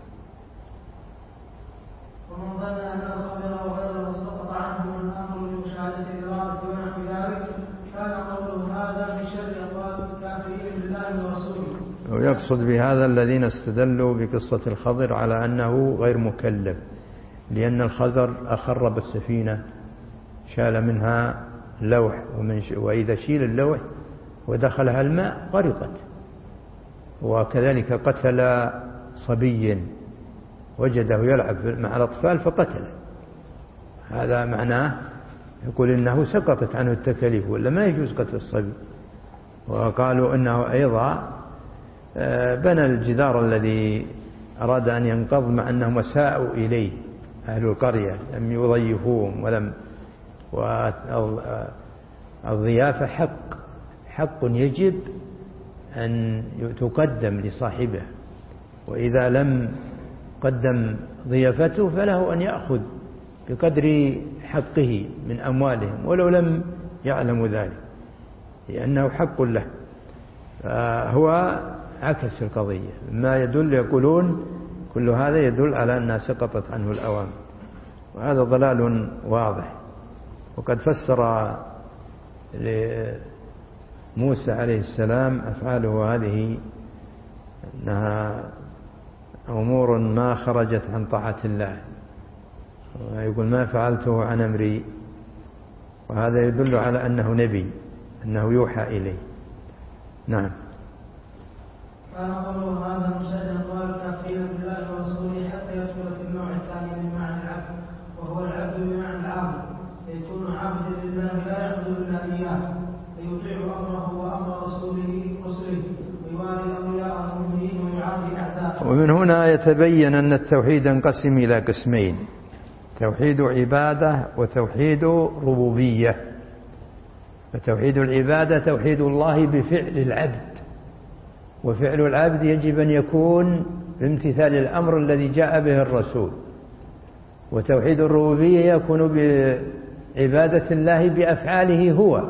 ومن ظن أن الخبر وغيره سقط عنه الأمر لمشاهدة الإرادة ونحو ذلك كان قوله هذا من شر أقوال الكافرين بالله ورسوله. ويقصد بهذا الذين استدلوا بقصة الخضر على أنه غير مكلف، لأن الخضر أخر بالسفينة شال منها لوح، ومن ش... وإذا شيل اللوح ودخلها الماء غرقت. وكذلك قتل صبي وجده يلعب مع الأطفال فقتله، هذا معناه يقول إنه سقطت عنه التكاليف، ولا ما يجوز قتل الصبي. وقالوا إنه أيضا بنى الجدار الذي أراد أن ينقض مع أنهم ساءوا إليه أهل القرية، لم يضيفوهم ولم. والضيافة حق حق يجب أن تقدم لصاحبه، وإذا لم قدم ضيافته فله أن يأخذ بقدر حقه من أموالهم ولو لم يعلم ذلك، لأنه حق له. فهو عكس القضية، ما يدل يقولون كل هذا يدل على أنها سقطت عنه الأوامر، وهذا ضلال واضح. وقد فسر لموسى عليه السلام أفعاله هذه أنها أمور ما خرجت عن طاعة الله، ويقول ما فعلته عن أمري، وهذا يدل على أنه نبي، أنه يوحى إليه. نعم. كان قوله هذا مشاهد أقوال الكافرين بالله ورسوله حتى يدخل في النوع الثاني من معنى العبد، وهو العبد بمعنى العابد، يكون عبدا لله لا يعبد إلا إياه، فيطيع أمره وأمر رسوله رسله ويوالي أولياء المؤمنين ويعادي أعداءه. ومن هنا يتبين أن التوحيد انقسم إلى قسمين: توحيد عبادة وتوحيد ربوبية. فتوحيد العبادة توحيد الله بفعل العبد، وفعل العبد يجب أن يكون بامتثال الأمر الذي جاء به الرسول. وتوحيد الربوبية يكون بعبادة الله بأفعاله هو،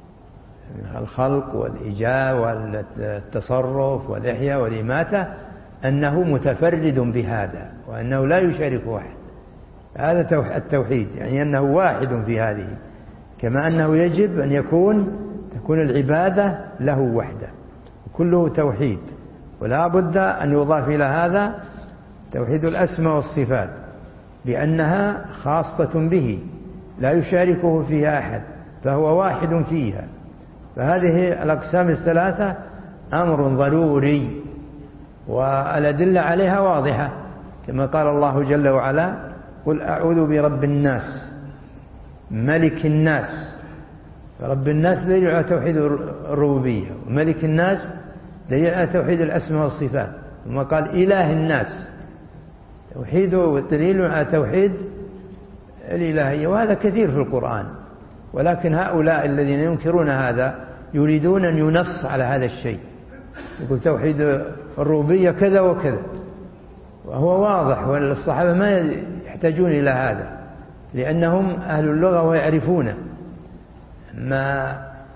الخلق والإيجاد والتصرف والإحياء والإماتة أنه متفرد بهذا وأنه لا يشاركه أحد. هذا التوحيد، يعني أنه واحد في هذه، كما أنه يجب أن يكون تكون العبادة له وحده، كله توحيد. ولا بد أن يضاف إلى هذا توحيد الأسماء والصفات، لأنها خاصة به لا يشاركه فيها أحد، فهو واحد فيها. فهذه الأقسام الثلاثة أمر ضروري، والأدلة عليها واضحة، كما قال الله جل وعلا: قل أعوذ برب الناس ملك الناس. فرب الناس دليل على توحيد الربوبية، وملك الناس دليل على توحيد الأسماء والصفات. ثم قال إله الناس، توحيده دليل على توحيد الإلهية، وهذا كثير في القرآن. ولكن هؤلاء الذين ينكرون هذا يريدون أن ينص على هذا الشيء، يقول توحيد الربوبية كذا وكذا، وهو واضح، والصحابة ما يحتاجون إلى هذا، لأنهم أهل اللغة ويعرفون. ما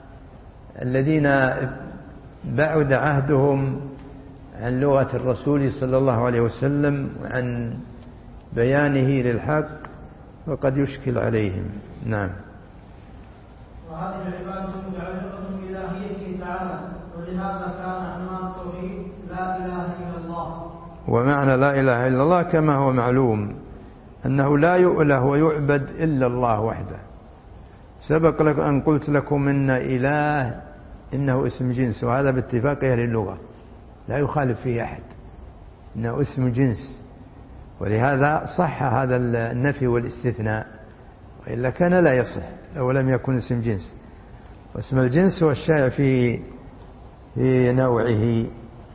الذين بعد عهدهم عن لغة الرسول صلى الله عليه وسلم وعن بيانه للحق وقد يشكل عليهم. نعم. وهذه العبادة متعلقة بإلهيته تعالى، ولهذا كان عنوان التوحيد لا إله إلا الله. ومعنى لا إله إلا الله كما هو معلوم أنه لا يؤله ويعبد إلا الله وحده. سبق لك أن قلت لكم إن إله إنه اسم جنس، وهذا باتفاق أهل اللغة لا يخالف فيه أحد، إنه اسم جنس، ولهذا صح هذا النفي والاستثناء، وإلا كان لا يصح لو لم يكن اسم جنس. واسم الجنس هو الشائع في في نوعه،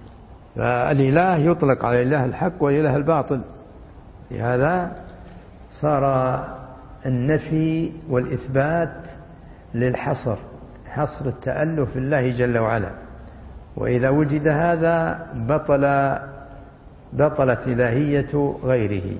فالإله يطلق على الإله الحق وإله الباطل، لهذا صار النفي والإثبات للحصر، حصر التألف في الله جل وعلا. وإذا وجد هذا بطل بطلت إلهية غيره.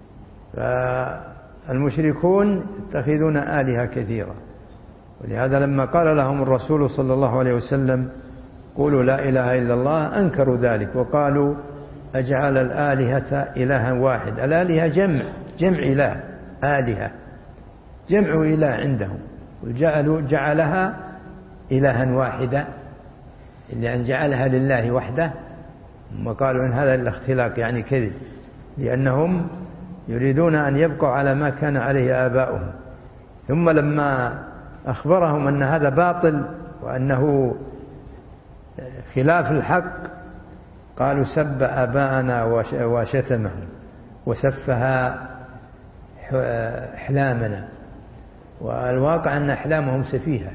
فالمشركون يتخذون آلهة كثيرة، ولهذا لما قال لهم الرسول صلى الله عليه وسلم قولوا لا إله إلا الله أنكروا ذلك وقالوا أجعل الآلهة إلها واحد. الآلهة جمع جمع إله، آلهة جمع إله عندهم، وجعلوا جعلها إلها واحدة، إلا أن جعلها لله وحده. وقالوا إن هذا الاختلاق يعني كذب، لأنهم يريدون أن يبقوا على ما كان عليه آباؤهم. ثم لما أخبرهم أن هذا باطل وأنه خلاف الحق قالوا سب آباءنا وشتمهم وسفها أحلامنا. والواقع أن أحلامهم سفيهة،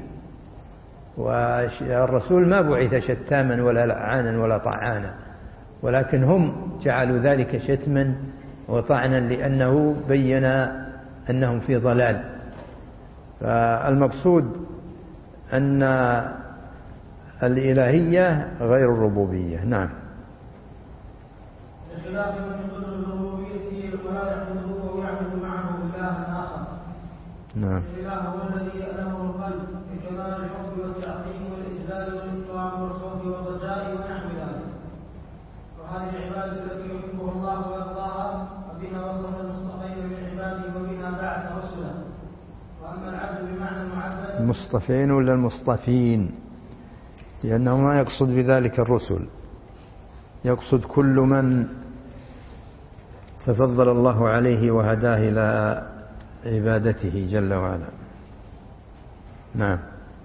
والرسول ما بعث شتاما ولا لعانا ولا طعانا، ولكن هم جعلوا ذلك شتما وطعنا لأنه بين أنهم في ضلال. فالمقصود أن الإلهية غير الربوبية. نعم. بخلاف من يقول بالربوبية ولا يعبده ويعبد معه إلها آخر. نعم. الإله هو الذي يألمه القلب بكمال الحب والتعظيم والإجلال والإكرام والخوف والرجاء ونحو ذلك. وهذه العبادة التي يحبها الله ويرضاها وبها وصف المصطفين من عباده وبها بعث رسلا. وأما العبد بمعنى المعبد المصطفين ولا المصطفين، لأنه ما يقصد بذلك الرسل، يقصد كل من تفضل الله عليه وهداه إلى عبادته جل وعلا. نعم.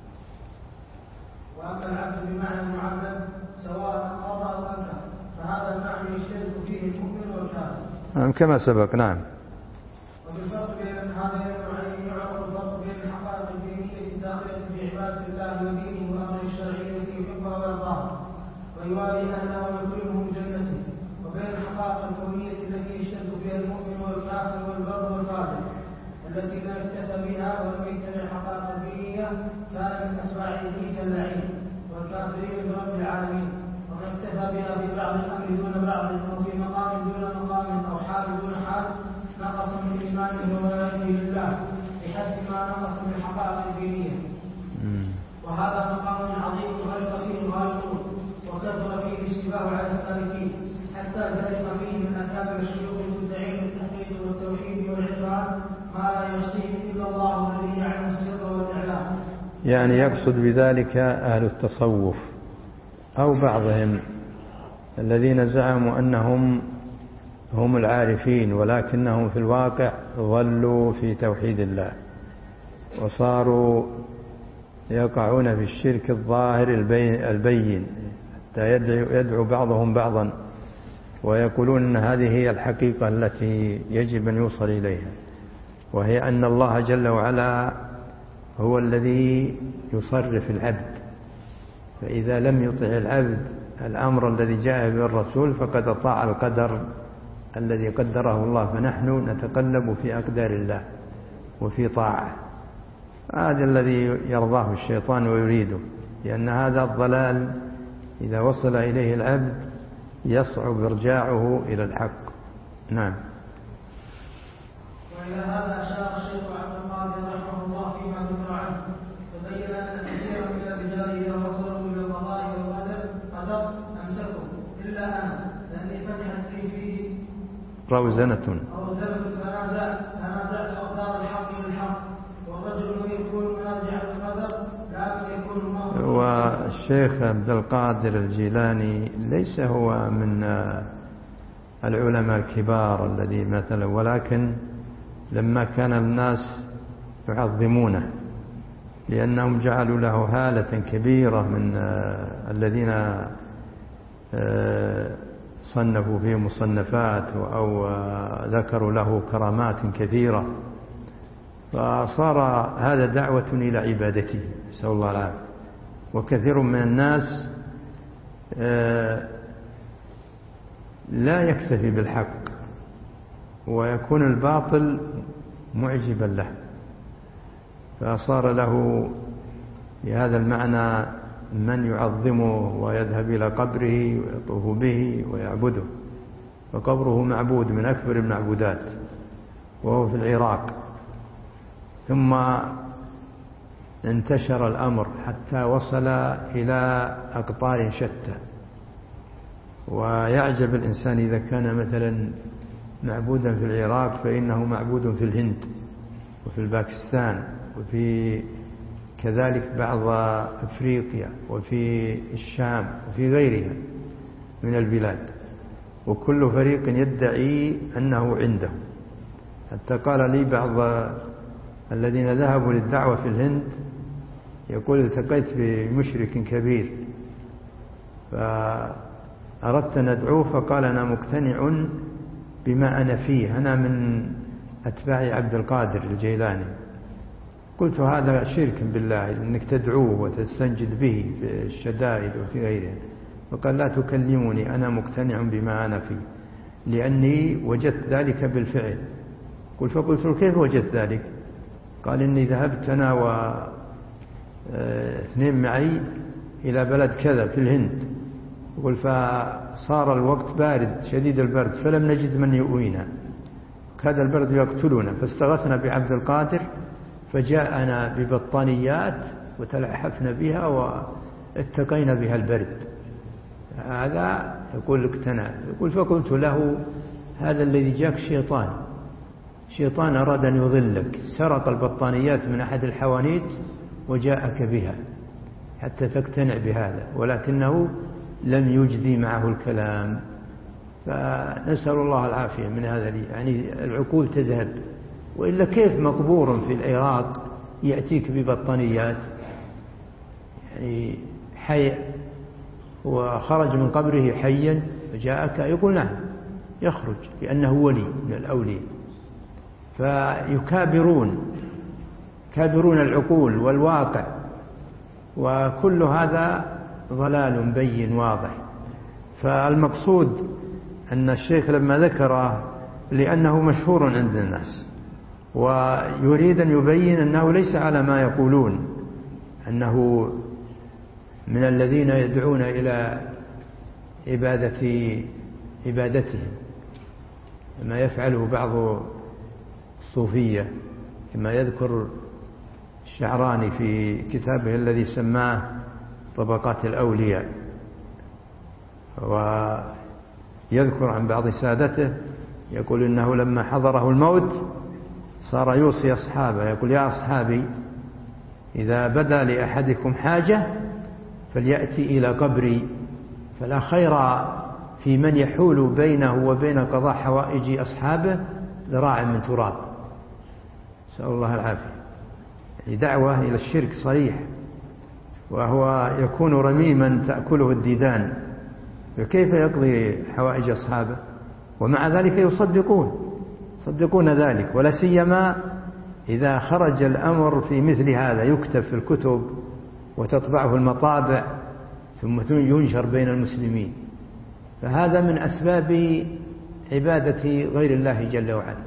وأما العبد بمعنى المعبد سواء قضى أو أنكر، فهذا المعنى يشترك فيه المؤمن والكافر. نعم كما سبق. نعم. وبالفرق بين هذين النوعين يعرف الفرق بين الحقائق الدينية الداخلة في عبادة الله ودينه وأمر الشرعي التي يحبها ويرضاها ويوالي أهلها ويكرمهم جنته، وبين الحقائق الكونية التي يشترك فيها المؤمن والكافر والبر والفاجر، التي لا اكتفى بها ولم يتبع الحقائق الدينية كان من أتباع إبليس اللعين والكافرين برب العالمين. ومن اكتفى بها في بعض الأمر دون بعض أو في مقام دون مقام أو حال دون حال نقص من إيمانه وولايته لله بحسب ما نقص من الحقائق الدينية. وهذا مقام عظيم غلط فيه الغالطون وكثر فيه الاشتباه على السالكين، حتى ويستأذن فيه من أكابر الشيوخ المدعين التحقيق والتوحيد والعرفان ما لا يحصيه إلا الله الذي يعلم السر والإعلان. يعني يقصد بذلك أهل التصوف أو بعضهم الذين زعموا أنهم هم العارفين، ولكنهم في الواقع ظلوا في توحيد الله وصاروا يقعون في الشرك الظاهر البين، حتى يدعو بعضهم بعضا ويقولون أن هذه هي الحقيقة التي يجب أن يوصل إليها، وهي أن الله جل وعلا هو الذي يصرف العبد، فإذا لم يطع العبد الأمر الذي جاء به الرسول فقد أطاع القدر الذي قدره الله، فنحن نتقلب في أقدار الله وفي طاعة. هذا الذي يرضاه الشيطان ويريده، لأن هذا الضلال إذا وصل إليه العبد يصعب إرجاعه إلى الحق. نعم. وإلى هذا أشار الشيخ عبد القادر رحمه الله فيما ذكر عنه، فبين أن كثيرا من الرجال إذا وصلوا إلى القضاء والقدر قدر أمسكوا إلا أنا، لأني فتحت لي فيه روزنة روزنة فنازعت فنازعت أقدار الحق بالحق، والرجل يكون منازعا القدر لكن يكون مهما. والشيخ عبد القادر الجيلاني ليس هو من العلماء الكبار الذي مثلا، ولكن لما كان الناس يعظمونه لأنهم جعلوا له هالة كبيرة من الذين صنفوا فيه مصنفات أو ذكروا له كرامات كثيرة، فصار هذا دعوة إلى عبادته، نسأل الله العافية. وكثير من الناس لا يكتفي بالحق ويكون الباطل معجبا له، فصار له بهذا المعنى من يعظمه ويذهب إلى قبره ويطوف به ويعبده، وقبره معبود من أكبر المعبودات وهو في العراق. ثم انتشر الأمر حتى وصل إلى أقطار شتى، ويعجب الإنسان إذا كان مثلا معبودا في العراق فإنه معبود في الهند وفي الباكستان وفي كذلك بعض أفريقيا وفي الشام وفي غيرها من البلاد، وكل فريق يدعي أنه عنده. حتى قال لي بعض الذين ذهبوا للدعوة في الهند يقول التقيت بمشرك كبير فأردت أن أدعوه فقال أنا مقتنع بما أنا فيه، أنا من أتباع عبد القادر الجيلاني. قلت هذا شرك بالله أنك تدعوه وتستنجد به في الشدائد وفي غيرها. فقال لا تكلمني، أنا مقتنع بما أنا فيه لأني وجدت ذلك بالفعل. قلت فقلت له كيف وجدت ذلك؟ قال إني ذهبت أنا واثنين معي إلى بلد كذا في الهند، يقول فصار الوقت بارد شديد البرد فلم نجد من يؤوينا، كاد البرد يقتلنا، فاستغثنا بعبد القادر فجاءنا ببطانيات وتلحفنا بها واتقينا بها البرد. هذا يقول اقتنع. يقول فقلت له هذا الذي جاك شيطان، شيطان أراد أن يضلك، سرق البطانيات من أحد الحوانيت وجاءك بها حتى تقتنع بهذا، ولكنه لم يجدي معه الكلام. فنسأل الله العافية من هذا لي. يعني العقول تذهب، وإلا كيف مقبور في العراق يأتيك ببطانيات؟ يعني حي وخرج من قبره حيا فجاءك، يقول نعم يخرج لأنه ولي من الأولياء. فيكابرون كابرون العقول والواقع، وكل هذا ضلال بين واضح. فالمقصود أن الشيخ لما ذكره لأنه مشهور عند الناس ويريد أن يبين أنه ليس على ما يقولون، أنه من الذين يدعون إلى عبادة عبادتهم كما يفعله بعض الصوفية، كما يذكر الشعراني في كتابه الذي سماه طبقات الأولياء. يذكر عن بعض سادته يقول إنه لما حضره الموت صار يوصي أصحابه يقول: يا أصحابي، إذا بدا لأحدكم حاجة فليأتي إلى قبري، فلا خير في من يحول بينه وبين قضاء حوائج أصحابه ذراع من تراب. نسأل الله العافية. يعني دعوة إلى الشرك صريح، وهو يكون رميما تأكله الديدان، فكيف يقضي حوائج أصحابه؟ ومع ذلك يصدقون يصدقون ذلك، ولا سيما إذا خرج الأمر في مثل هذا، يكتب في الكتب وتطبعه المطابع ثم ينشر بين المسلمين، فهذا من أسباب عبادة غير الله جل وعلا.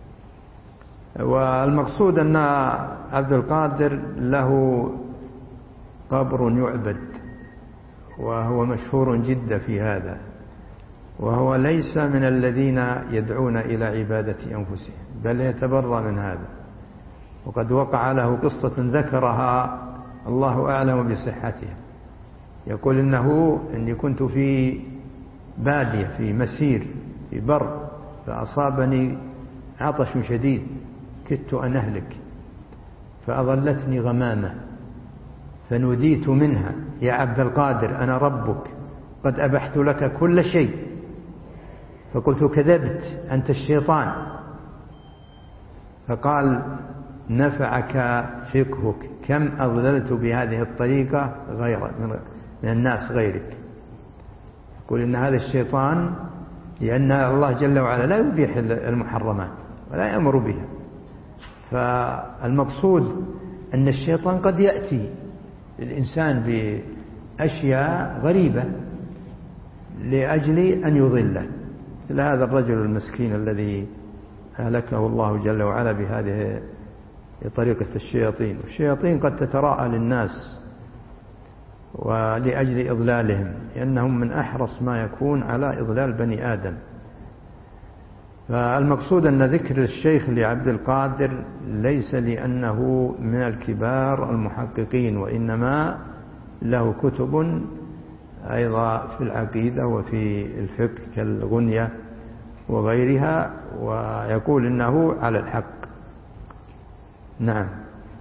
والمقصود أن عبد القادر له قبر يعبد، وهو مشهور جدا في هذا، وهو ليس من الذين يدعون إلى عبادة أنفسهم، بل يتبرأ من هذا. وقد وقع له قصة ذكرها الله أعلم بصحتها، يقول إنه إني كنت في بادية في مسير في بر، فأصابني عطش شديد، كدت أن أهلك، فأظلتني غمامة، فنوديت منها: يا عبد القادر، أنا ربك، قد أبحت لك كل شيء. فقلت: كذبت، أنت الشيطان. فقال: نفعك فقهك، كم أضللت بهذه الطريقة غير من الناس غيرك. يقول إن هذا الشيطان، لأن الله جل وعلا لا يبيح المحرمات ولا يأمر بها، فالمقصود أن الشيطان قد يأتي للإنسان بأشياء غريبة لأجل أن يضله، مثل هذا الرجل المسكين الذي أهلكه الله جل وعلا بهذه طريقة الشياطين. والشياطين قد تتراءى للناس ولأجل إضلالهم، لأنهم من أحرص ما يكون على إضلال بني آدم. فالمقصود أن ذكر الشيخ لعبد القادر ليس لأنه من الكبار المحققين، وإنما له كتب أيضا في العقيدة وفي الفقه كالغنية وغيرها، ويقول إنه على الحق. نعم.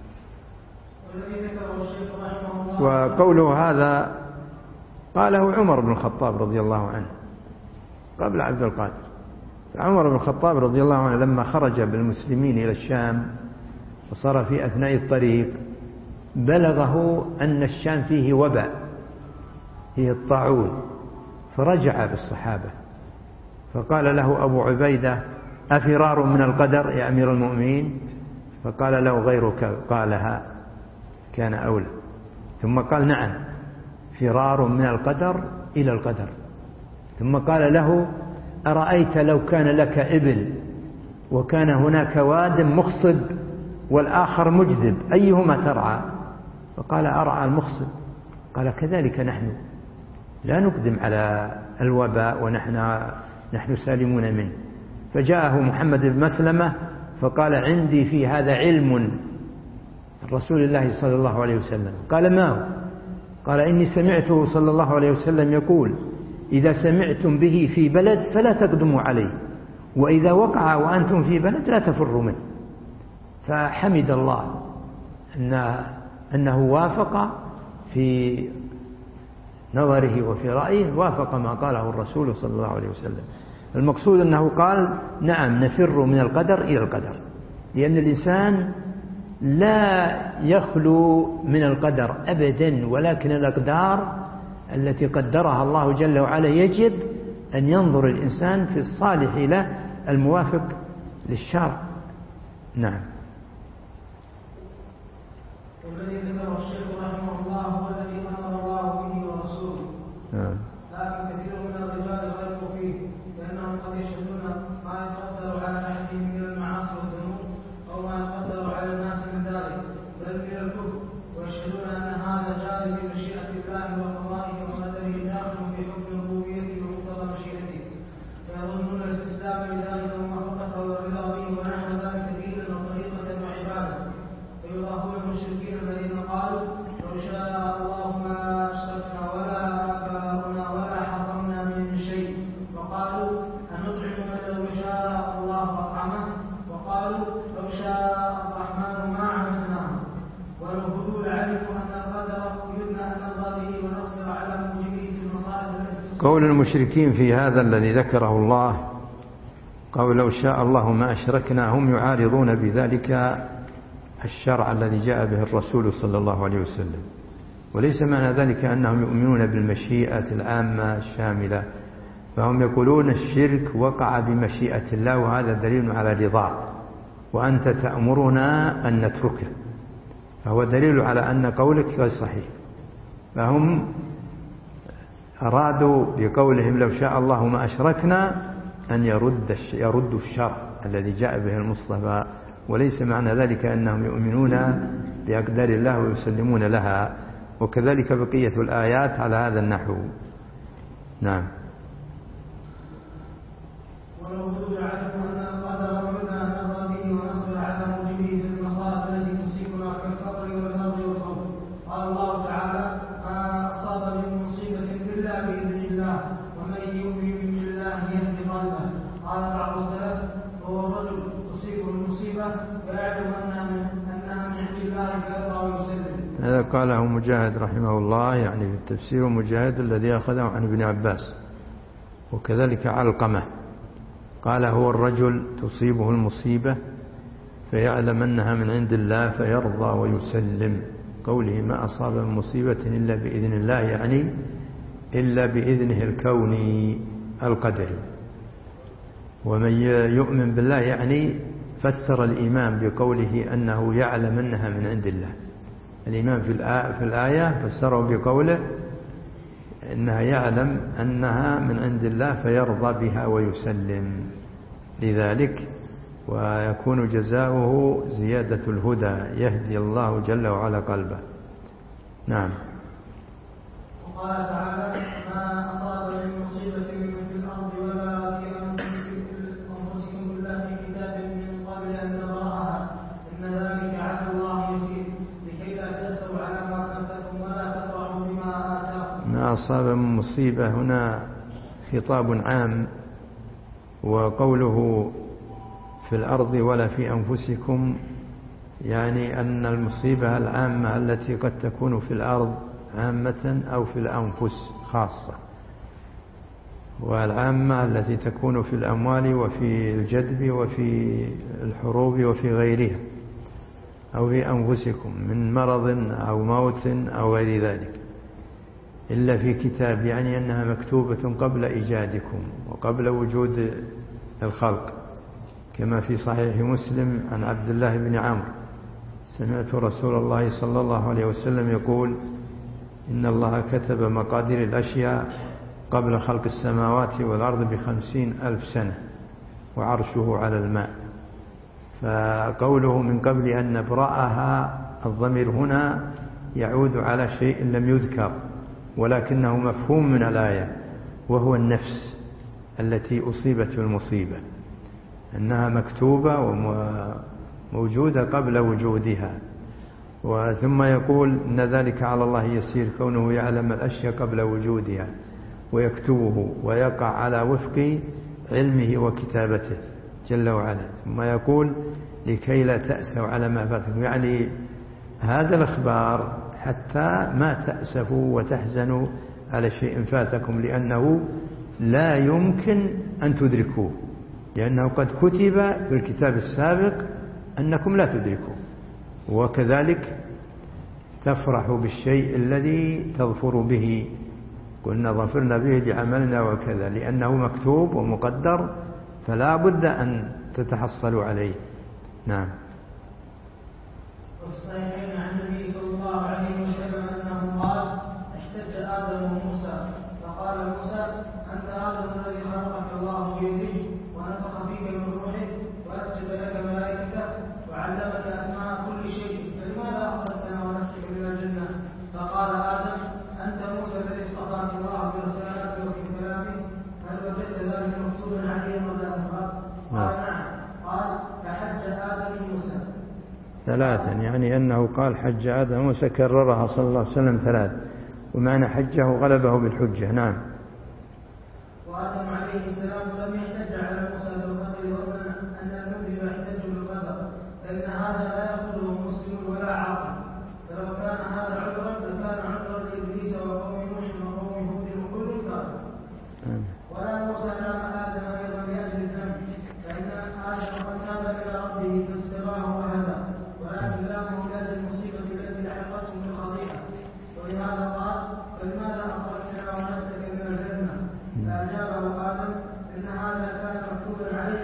وقوله هذا قاله عمر بن الخطاب رضي الله عنه قبل عبد القادر. عمر بن الخطاب رضي الله عنه لما خرج بالمسلمين إلى الشام وصار في أثناء الطريق بلغه أن الشام فيه وباء، فيه الطاعون، فرجع بالصحابة، فقال له أبو عبيدة: أفرار من القدر يا أمير المؤمنين؟ فقال له: غيرك قالها كان أولى. ثم قال: نعم، فرار من القدر إلى القدر. ثم قال له: أرأيت لو كان لك إبل وكان هناك واد مخصب والآخر مجذب، أيهما ترعى؟ فقال: أرعى المخصب. قال: كذلك نحن لا نقدم على الوباء ونحن نحن سالمون منه. فجاءه محمد بن مسلمة فقال: عندي في هذا علم رسول الله صلى الله عليه وسلم. قال: ما هو؟ قال: إني سمعته صلى الله عليه وسلم يقول: إذا سمعتم به في بلد فلا تقدموا عليه، وإذا وقع وأنتم في بلد لا تفروا منه. فحمد الله أن أنه وافق في نظره وفي رأيه، وافق ما قاله الرسول صلى الله عليه وسلم. المقصود أنه قال: نعم، نفر من القدر إلى القدر، لأن الإنسان لا يخلو من القدر أبدا، ولكن الأقدار التي قدرها الله جل وعلا يجب أن ينظر الإنسان في الصالح له الموافق للشرع. نعم. والذي ذكره الشيخ رحمه الله هو الذي أمر الله به ورسوله، لكن كثير من الرجال غلطوا فيه، لأنهم قد يشهدون ما يقدر على أحدهم من المعاصي والذنوب أو ما يقدر على الناس من ذلك، بل من الكفر، ويشهدون أن هذا جاري بمشيئة الله وقضائه وقدره داخل في حكم ربوبيته ومقتضى مشيئته، فيظنون الاستسلام لذلك وموافقته والرضا به ونحو ذلك دينا وطريقة وعبادة، فيضاهون المشركين الذين قالوا قول المشركين في هذا الذي ذكره الله قول لو شاء الله ما أشركنا، هم يعارضون بذلك الشرع الذي جاء به الرسول صلى الله عليه وسلم، وليس معنى ذلك أنهم يؤمنون بالمشيئة العامة الشاملة، فهم يقولون الشرك وقع بمشيئة الله وهذا دليل على رضاه، وأنت تأمرنا أن نتركه، فهو دليل على أن قولك غير صحيح. فهم أرادوا بقولهم لو شاء الله ما أشركنا أن يرد يردوا الشرع الذي جاء به المصطفى، وليس معنى ذلك أنهم يؤمنون بأقدار الله ويسلمون لها. وكذلك بقية الآيات على هذا النحو. نعم. هذا قاله مجاهد رحمه الله يعني في التفسير، مجاهد الذي أخذه عن ابن عباس. وكذلك علقمة قال هو الرجل تصيبه المصيبة فيعلم أنها من عند الله فيرضى ويسلم، قوله ما أصاب من مصيبة إلا بإذن الله، يعني إلا بإذنه الكوني القدري. ومن يؤمن بالله يعني فسر الإيمان بقوله أنه يعلم أنها من عند الله. الإيمان في الآية فسره بقوله إنها يعلم أنها من عند الله فيرضى بها ويسلم لذلك، ويكون جزاؤه زيادة الهدى، يهدي الله جل وعلا قلبه. نعم. وقال تعالى ما أصاب من مصيبة في الأرض ولا في أنفسكم إلا في كتاب من قبل أن نبرأها إن ذلك على الله يسير لكي لا تأسوا على ما فاتكم ولا تفرحوا بما آتاكم. ما أصاب من مصيبة هنا خطاب عام، وقوله في الأرض ولا في أنفسكم يعني أن المصيبة العامة التي قد تكون في الأرض عامة أو في الأنفس خاصة، والعامة التي تكون في الأموال وفي الجدب وفي الحروب وفي غيرها، أو في أنفسكم من مرض أو موت أو غير ذلك، إلا في كتاب يعني أنها مكتوبة قبل إيجادكم وقبل وجود الخلق، كما في صحيح مسلم عن عبد الله بن عمرو سمعت رسول الله صلى الله عليه وسلم يقول إن الله كتب مقادير الأشياء قبل خلق السماوات والأرض بخمسين ألف سنة وعرشه على الماء. فقوله من قبل أن نبرأها الضمير هنا يعود على شيء لم يذكر ولكنه مفهوم من الآية، وهو النفس التي أصيبت بالمصيبة، أنها مكتوبة وموجودة قبل وجودها. وثم يقول إن ذلك على الله يسير، كونه يعلم الأشياء قبل وجودها ويكتبه ويقع على وفق علمه وكتابته جل وعلا. ثم يقول لكي لا تأسوا على ما فاتكم، يعني هذا الأخبار حتى ما تأسفوا وتحزنوا على شيء فاتكم، لأنه لا يمكن أن تدركوه، لأنه قد كتب في الكتاب السابق أنكم لا تدركوه. وكذلك تفرح بالشيء الذي تظفر به، قلنا ظفرنا به لعملنا وكذا، لأنه مكتوب ومقدر فلا بد أن تتحصلوا عليه. نعم. وفي الصحيحين عن النبي صلى الله عليه وسلم أنه قال احتج آدم وموسى فقال موسى أنت آدم الذي خلقك الله بيده ونفخ فيك من روحه وأسجد لك ملائكته وعلمك أسماء كل شيء، فلماذا أخرجتنا ونفسك من الجنة؟ فقال آدم أنت موسى الذي اصطفاك الله برسالته وبكلامه، هل وجدت ذلك مكتوبا عليه ولا أخبار؟ قال نعم. قال فحج آدم موسى ثلاثا، يعني أنه قال حج آدم موسى كررها صلى الله عليه وسلم ثلاث، ومعنى حجه غلبه بالحجة. نعم. وآدم عليه السلام لم يحتج على موسى بالقدر وظن أن المذنب يحتج بالقدر، فإن هذا لا يقوله مسلم ولا عاقل، فلو كان هذا عذرا لكان عذرا لإبليس وقوم نوح وقوم هود وكل كافر،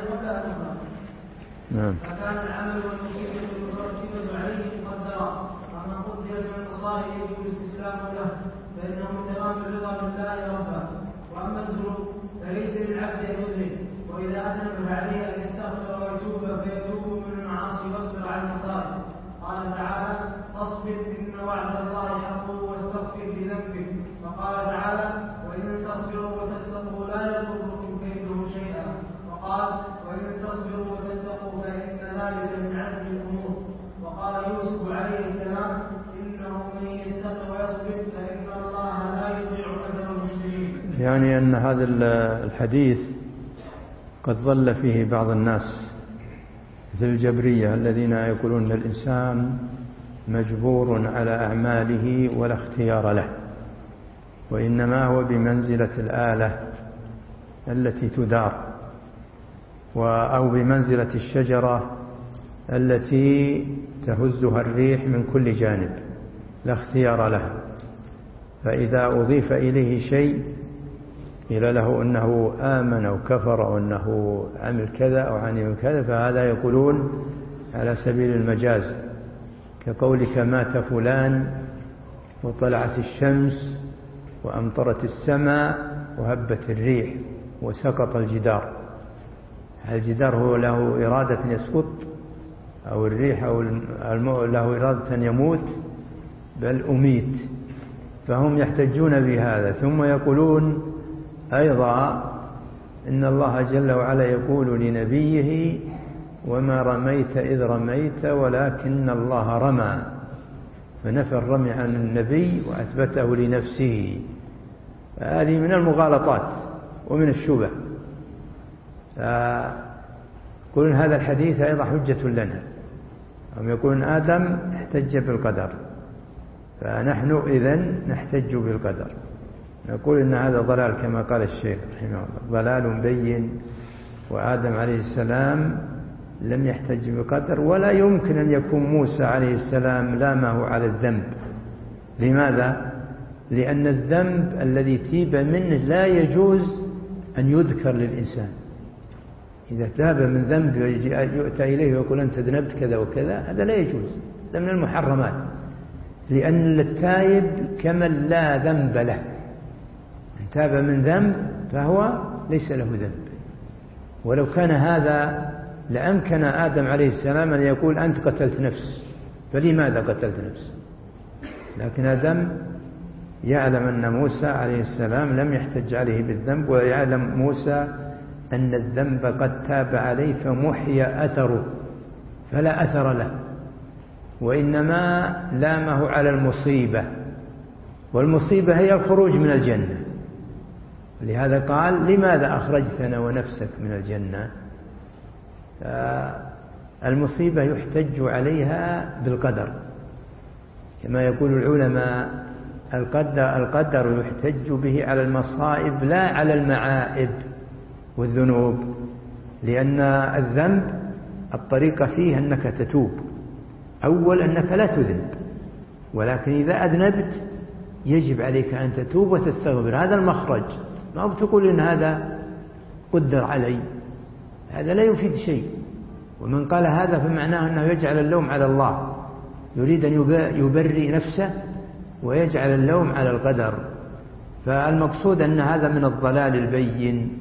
قبل أن يخلق. نعم. فكان العمل والمصيبة المترتبة عليه مقدرا، وما قدر من المصائب يجب الاستسلام له، فإنه تمام الرضا بالله ربا. وأما الذنوب فليس للعبد أن يذنب، وإذا أذنب فعليه أن يستغفر ويتوب فيتوب من المعاصي واصبر على المصائب. قال تعالى: فاصبر إن وعد الله حق واستغفر لذنبك. وقال تعالى: وإن تصبروا وتتقوا لا يضركم كيدهم شيئا. وقال: وإن تصبروا وتتقوا فإن ذلك من عزم الأمور. وقال يوسف عليه السلام: إنه من يتق ويصبر فإن الله لا يضيع أجر المحسنين. يعني أن هذا الحديث قد ضل فيه بعض الناس مثل الجبرية الذين يقولون أن الإنسان مجبور على أعماله ولا اختيار له، وإنما هو بمنزلة الآلة التي تدار، أو بمنزلة الشجرة التي تهزها الريح من كل جانب لا اختيار لها. فإذا أضيف إليه شيء قيل له أنه آمن أو كفر أو أنه عمل كذا أو عمل كذا، فهذا يقولون على سبيل المجاز، كقولك مات فلان وطلعت الشمس وأمطرت السماء وهبت الريح وسقط الجدار. الجدار هو له إرادة يسقط، أو الريح أو له إرادة يموت، بل أميت. فهم يحتجون بهذا. ثم يقولون أيضا إن الله جل وعلا يقول لنبيه: وما رميت إذ رميت ولكن الله رمى، فنفى الرمي عن النبي وأثبته لنفسه. هذه من المغالطات ومن الشبه. فقل هذا الحديث أيضا حجة لنا. هم يقولون آدم احتج بالقدر، فنحن إذن نحتج بالقدر. نقول إن هذا ضلال كما قال الشيخ رحمه الله، ضلال بين. وآدم عليه السلام لم يحتج بقدر، ولا يمكن أن يكون موسى عليه السلام لامه على الذنب. لماذا؟ لأن الذنب الذي تيب منه لا يجوز أن يذكر للإنسان. إذا تاب من ذنب يؤتى إليه ويقول أنت ذنبت كذا وكذا، هذا لا يجوز، هذا من المحرمات. لأن التائب كمن لا ذنب له، من تاب من ذنب فهو ليس له ذنب. ولو كان هذا لأمكن آدم عليه السلام أن يقول أنت قتلت نفس، فلماذا قتلت نفس؟ لكن آدم يعلم أن موسى عليه السلام لم يحتج عليه بالذنب، ويعلم موسى أن الذنب قد تاب عليه فمحي أثره، فلا أثر له، وإنما لامه على المصيبة، والمصيبة هي الخروج من الجنة. لهذا قال: لماذا أخرجتنا ونفسك من الجنة؟ المصيبة يحتج عليها بالقدر، كما يقول العلماء: القدر, القدر يحتج به على المصائب لا على المعائب والذنوب. لأن الذنب الطريقة فيه أنك تتوب، أول أنك لا تذنب، ولكن إذا أذنبت يجب عليك أن تتوب وتستغفر. هذا المخرج. ما بتقول إن هذا قدر علي، هذا لا يفيد شيء. ومن قال هذا فمعناه أنه يجعل اللوم على الله، يريد أن يبرئ نفسه ويجعل اللوم على القدر. فالمقصود أن هذا من الضلال البين.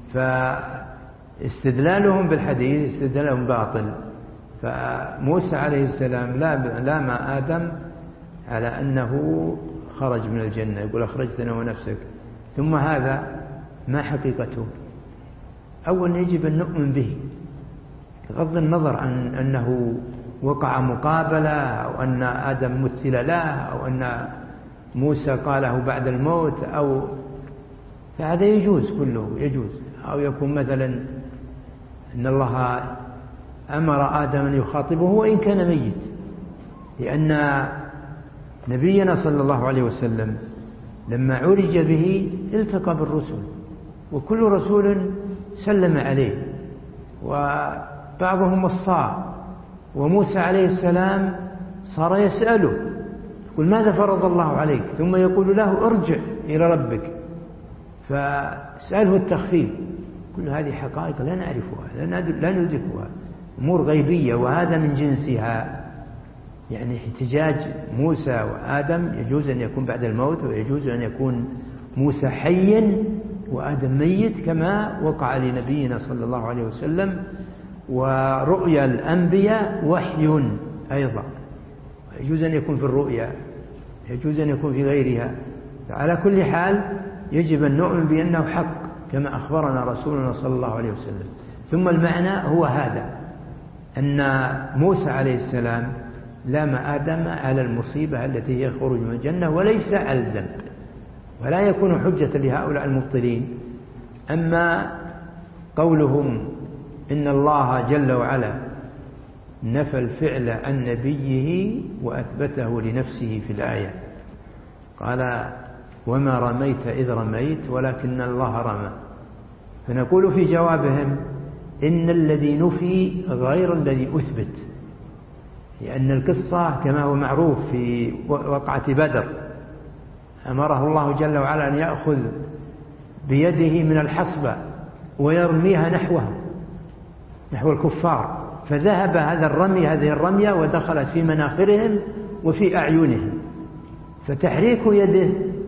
فاستدلالهم بالحديث استدلالهم باطل. فموسى عليه السلام لام آدم على أنه خرج من الجنة، يقول أخرجتنا ونفسك. ثم هذا ما حقيقته؟ أولا يجب أن نؤمن به بغض النظر عن أنه وقع مقابلة، أو أن آدم مثل له، أو أن موسى قاله بعد الموت، أو فهذا يجوز كله يجوز. أو يكون مثلا أن الله أمر آدم أن يخاطبه وإن كان ميت، لأن نبينا صلى الله عليه وسلم لما عرج به التقى بالرسل، وكل رسول سلم عليه وبعضهم وصاه. وموسى عليه السلام صار يسأله، يقول ماذا فرض الله عليك؟ ثم يقول له ارجع إلى ربك فاسأله التخفيف. كل هذه حقائق لا نعرفها لا ندركها، أمور غيبية، وهذا من جنسها. يعني احتجاج موسى وآدم يجوز أن يكون بعد الموت، ويجوز أن يكون موسى حيا وآدم ميت، كما وقع لنبينا صلى الله عليه وسلم. ورؤيا الأنبياء وحي أيضا، يجوز أن يكون في الرؤيا، يجوز أن يكون في غيرها. على كل حال يجب أن نؤمن بأنه حق كما أخبرنا رسولنا صلى الله عليه وسلم. ثم المعنى هو هذا، أن موسى عليه السلام لام آدم على المصيبة التي هي خروج من الجنة وليس على الذنب، ولا يكون حجة لهؤلاء المبطلين. أما قولهم إن الله جل وعلا نفى الفعل عن نبيه وأثبته لنفسه في الآية، قال وما رميت إذ رميت ولكن الله رمى، فنقول في جوابهم إن الذي نفي غير الذي أثبت، لأن القصة كما هو معروف في وقعة بدر أمره الله جل وعلا أن يأخذ بيده من الحصبة ويرميها نحوهم نحو الكفار، فذهب هذا الرمي هذه الرمية ودخلت في مناخرهم وفي أعينهم، فتحريك يده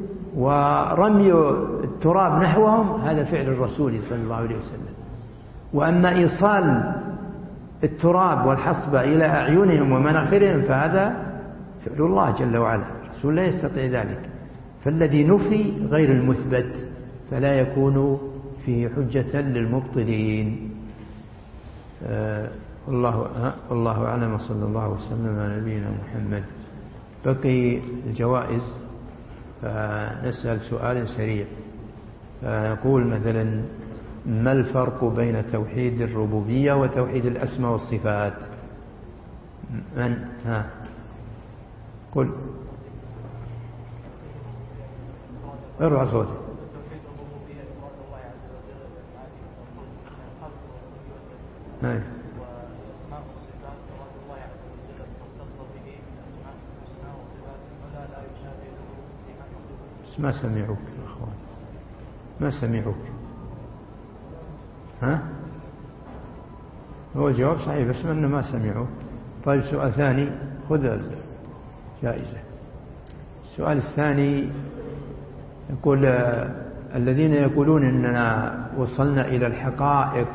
ورمي التراب نحوهم هذا فعل الرسول صلى الله عليه وسلم. وأما إيصال التراب والحصبة إلى أعينهم ومناخرهم فهذا فعل الله جل وعلا، الرسول لا يستطيع ذلك. فالذي نفي غير المثبت فلا يكون فيه حجة للمبطلين. آه الله والله أعلم، صلى الله وسلم على نبينا محمد. بقي الجوائز، فنسأل سؤال سريع، فنقول مثلا ما الفرق بين توحيد الربوبية وتوحيد الأسماء والصفات؟ من ها قل ارفع صوتك. نعم. ما سمعوك يا أخوان، ما سمعوك. ها هو الجواب صحيح بس منه ما سمعوك. طيب سؤال ثاني، خذ الجائزة. السؤال الثاني يقول الذين يقولون إننا وصلنا إلى الحقائق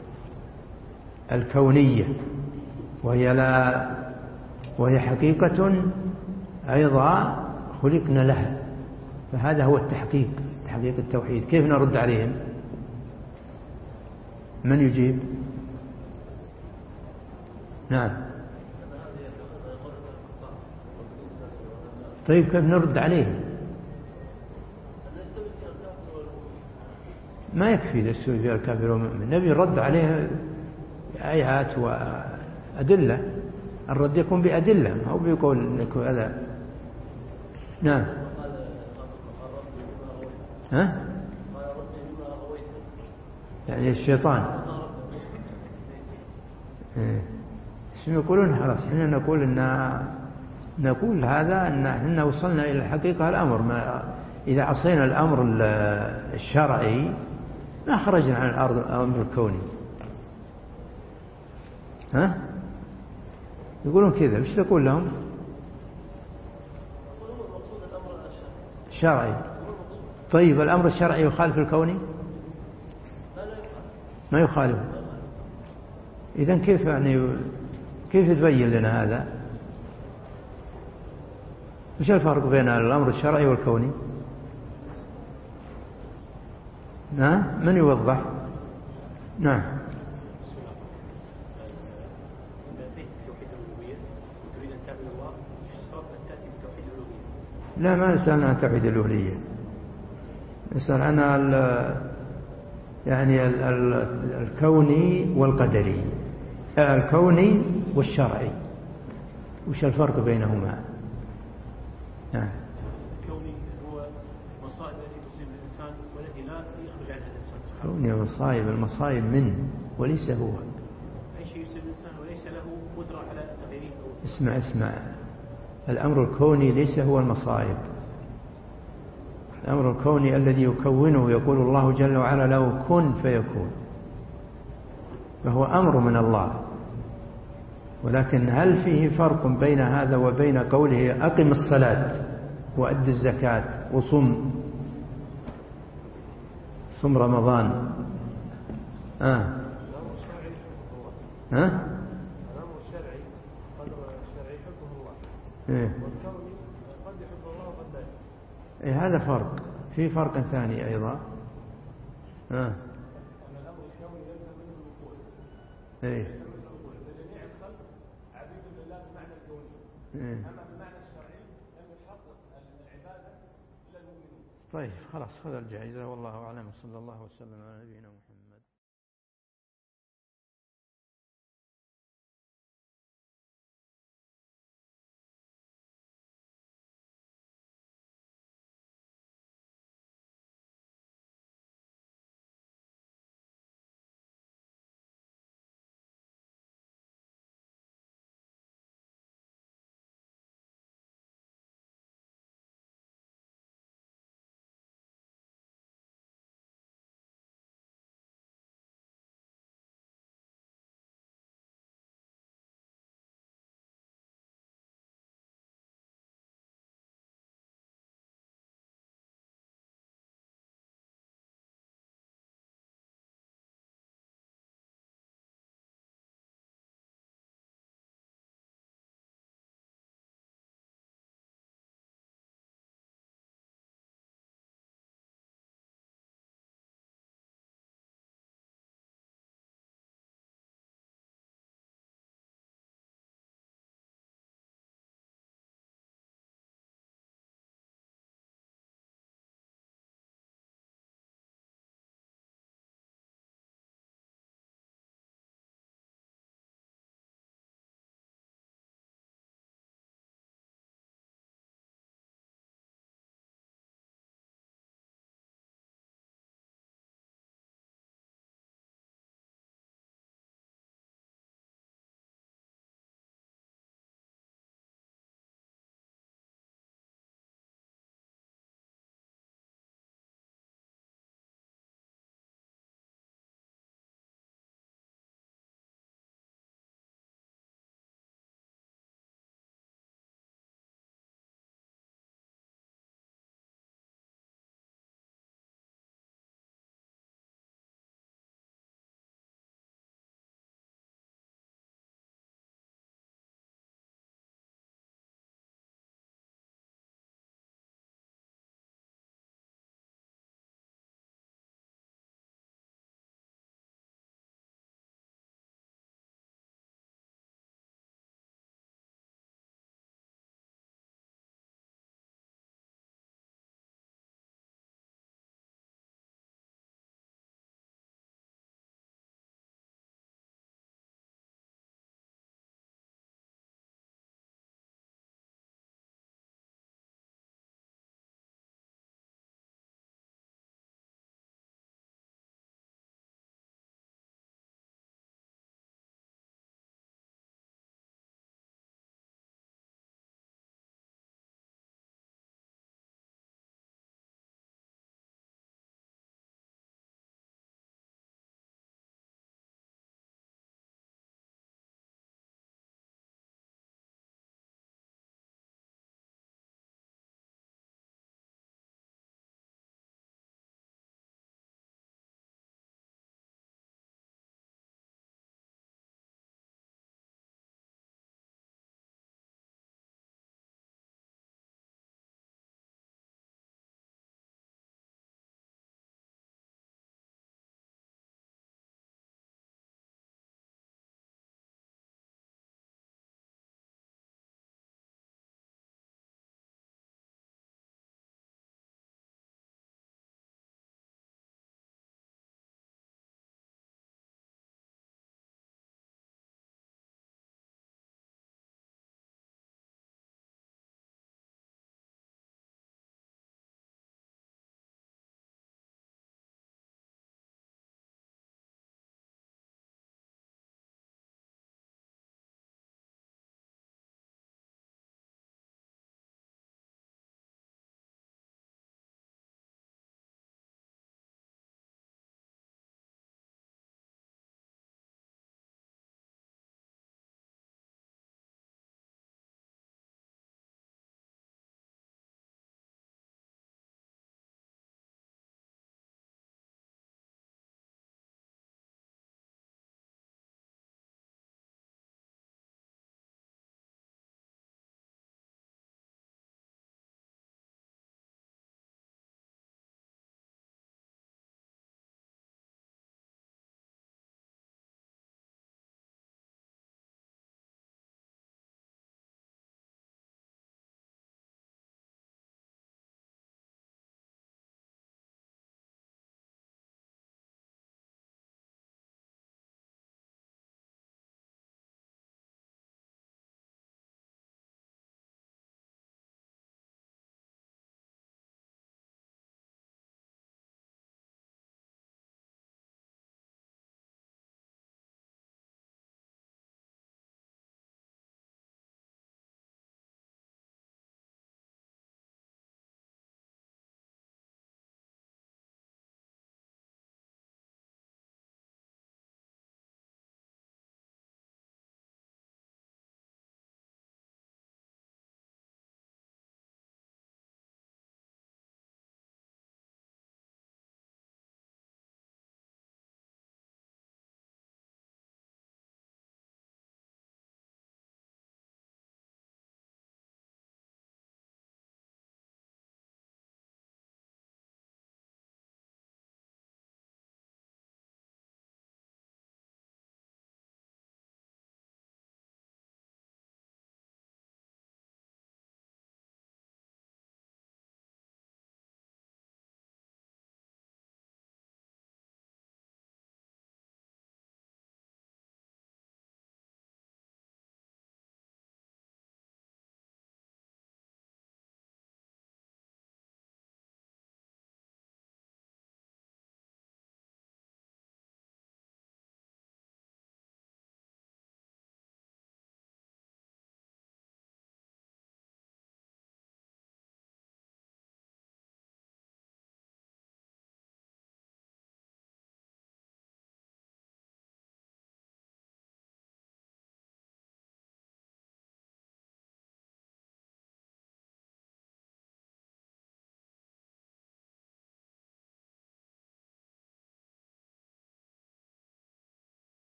الكونية وهي لا وهي حقيقة أيضا خلقنا لها، فهذا هو التحقيق، تحقيق التوحيد. كيف نرد عليهم؟ من يجيب؟ نعم. طيب كيف نرد عليهم؟ ما يكفي للسوء فيها الكافر والمؤمن، نبي الرد عليه بآيات وأدلة. الرد يكون بأدلة، ما هو بيقول إنك هذا. نعم. ها؟ يعني الشيطان اسم يقولون خلاص احنا نقول ان نقول هذا ان احنا وصلنا الى الحقيقة الامر. ما اذا عصينا الامر الشرعي ما خرجنا عن الارض الامر الكوني. ها يقولون كذا، مش تقول لهم الشرعي؟ طيب الامر الشرعي يخالف الكوني؟ ما يخالف. إذن كيف يعني كيف تبين لنا هذا؟ وش الفرق بين الأمر الشرعي والكوني؟ نعم، من يوضح؟ نعم. لا، ما نسألنا عن توحيد الألوهية، نسأل عن يعني الكوني والقدري، الكوني والشرعي، وش الفرق بينهما؟ نعم. الكوني هو مصائب التي تصيب الإنسان والتي لا يخرج عنها الإنسان. كوني مصائب، المصائب منه وليس هو. أي شيء يصيب الإنسان وليس له قدرة على تغييره. اسمع اسمع، الأمر الكوني ليس هو المصائب، الأمر الكوني الذي يكونه، يقول الله جل وعلا له كن فيكون، فهو أمر من الله. ولكن هل فيه فرق بين هذا وبين قوله أقم الصلاة وأد الزكاة وصم صم رمضان؟ آه. ها؟ الأمر الشرعي قدر الشرعي يحبه الله، إيه؟ والكوني قد يحبه الله وقد لا يحبه. إيه هذا فرق. في فرق ثاني أيضا. آه. أن الأمر الكوني يلزم منه الوقوع. إيه؟ يلزم منه الوقوع، فجميع الخلق عبيد لله بمعنى الكوني. إيه؟ أما بمعنى الشرعي لم يحقق العبادة إلا المؤمنون. طيب خلاص، هذا الجائزة والله أعلم. صلى الله وسلم على نبينا محمد.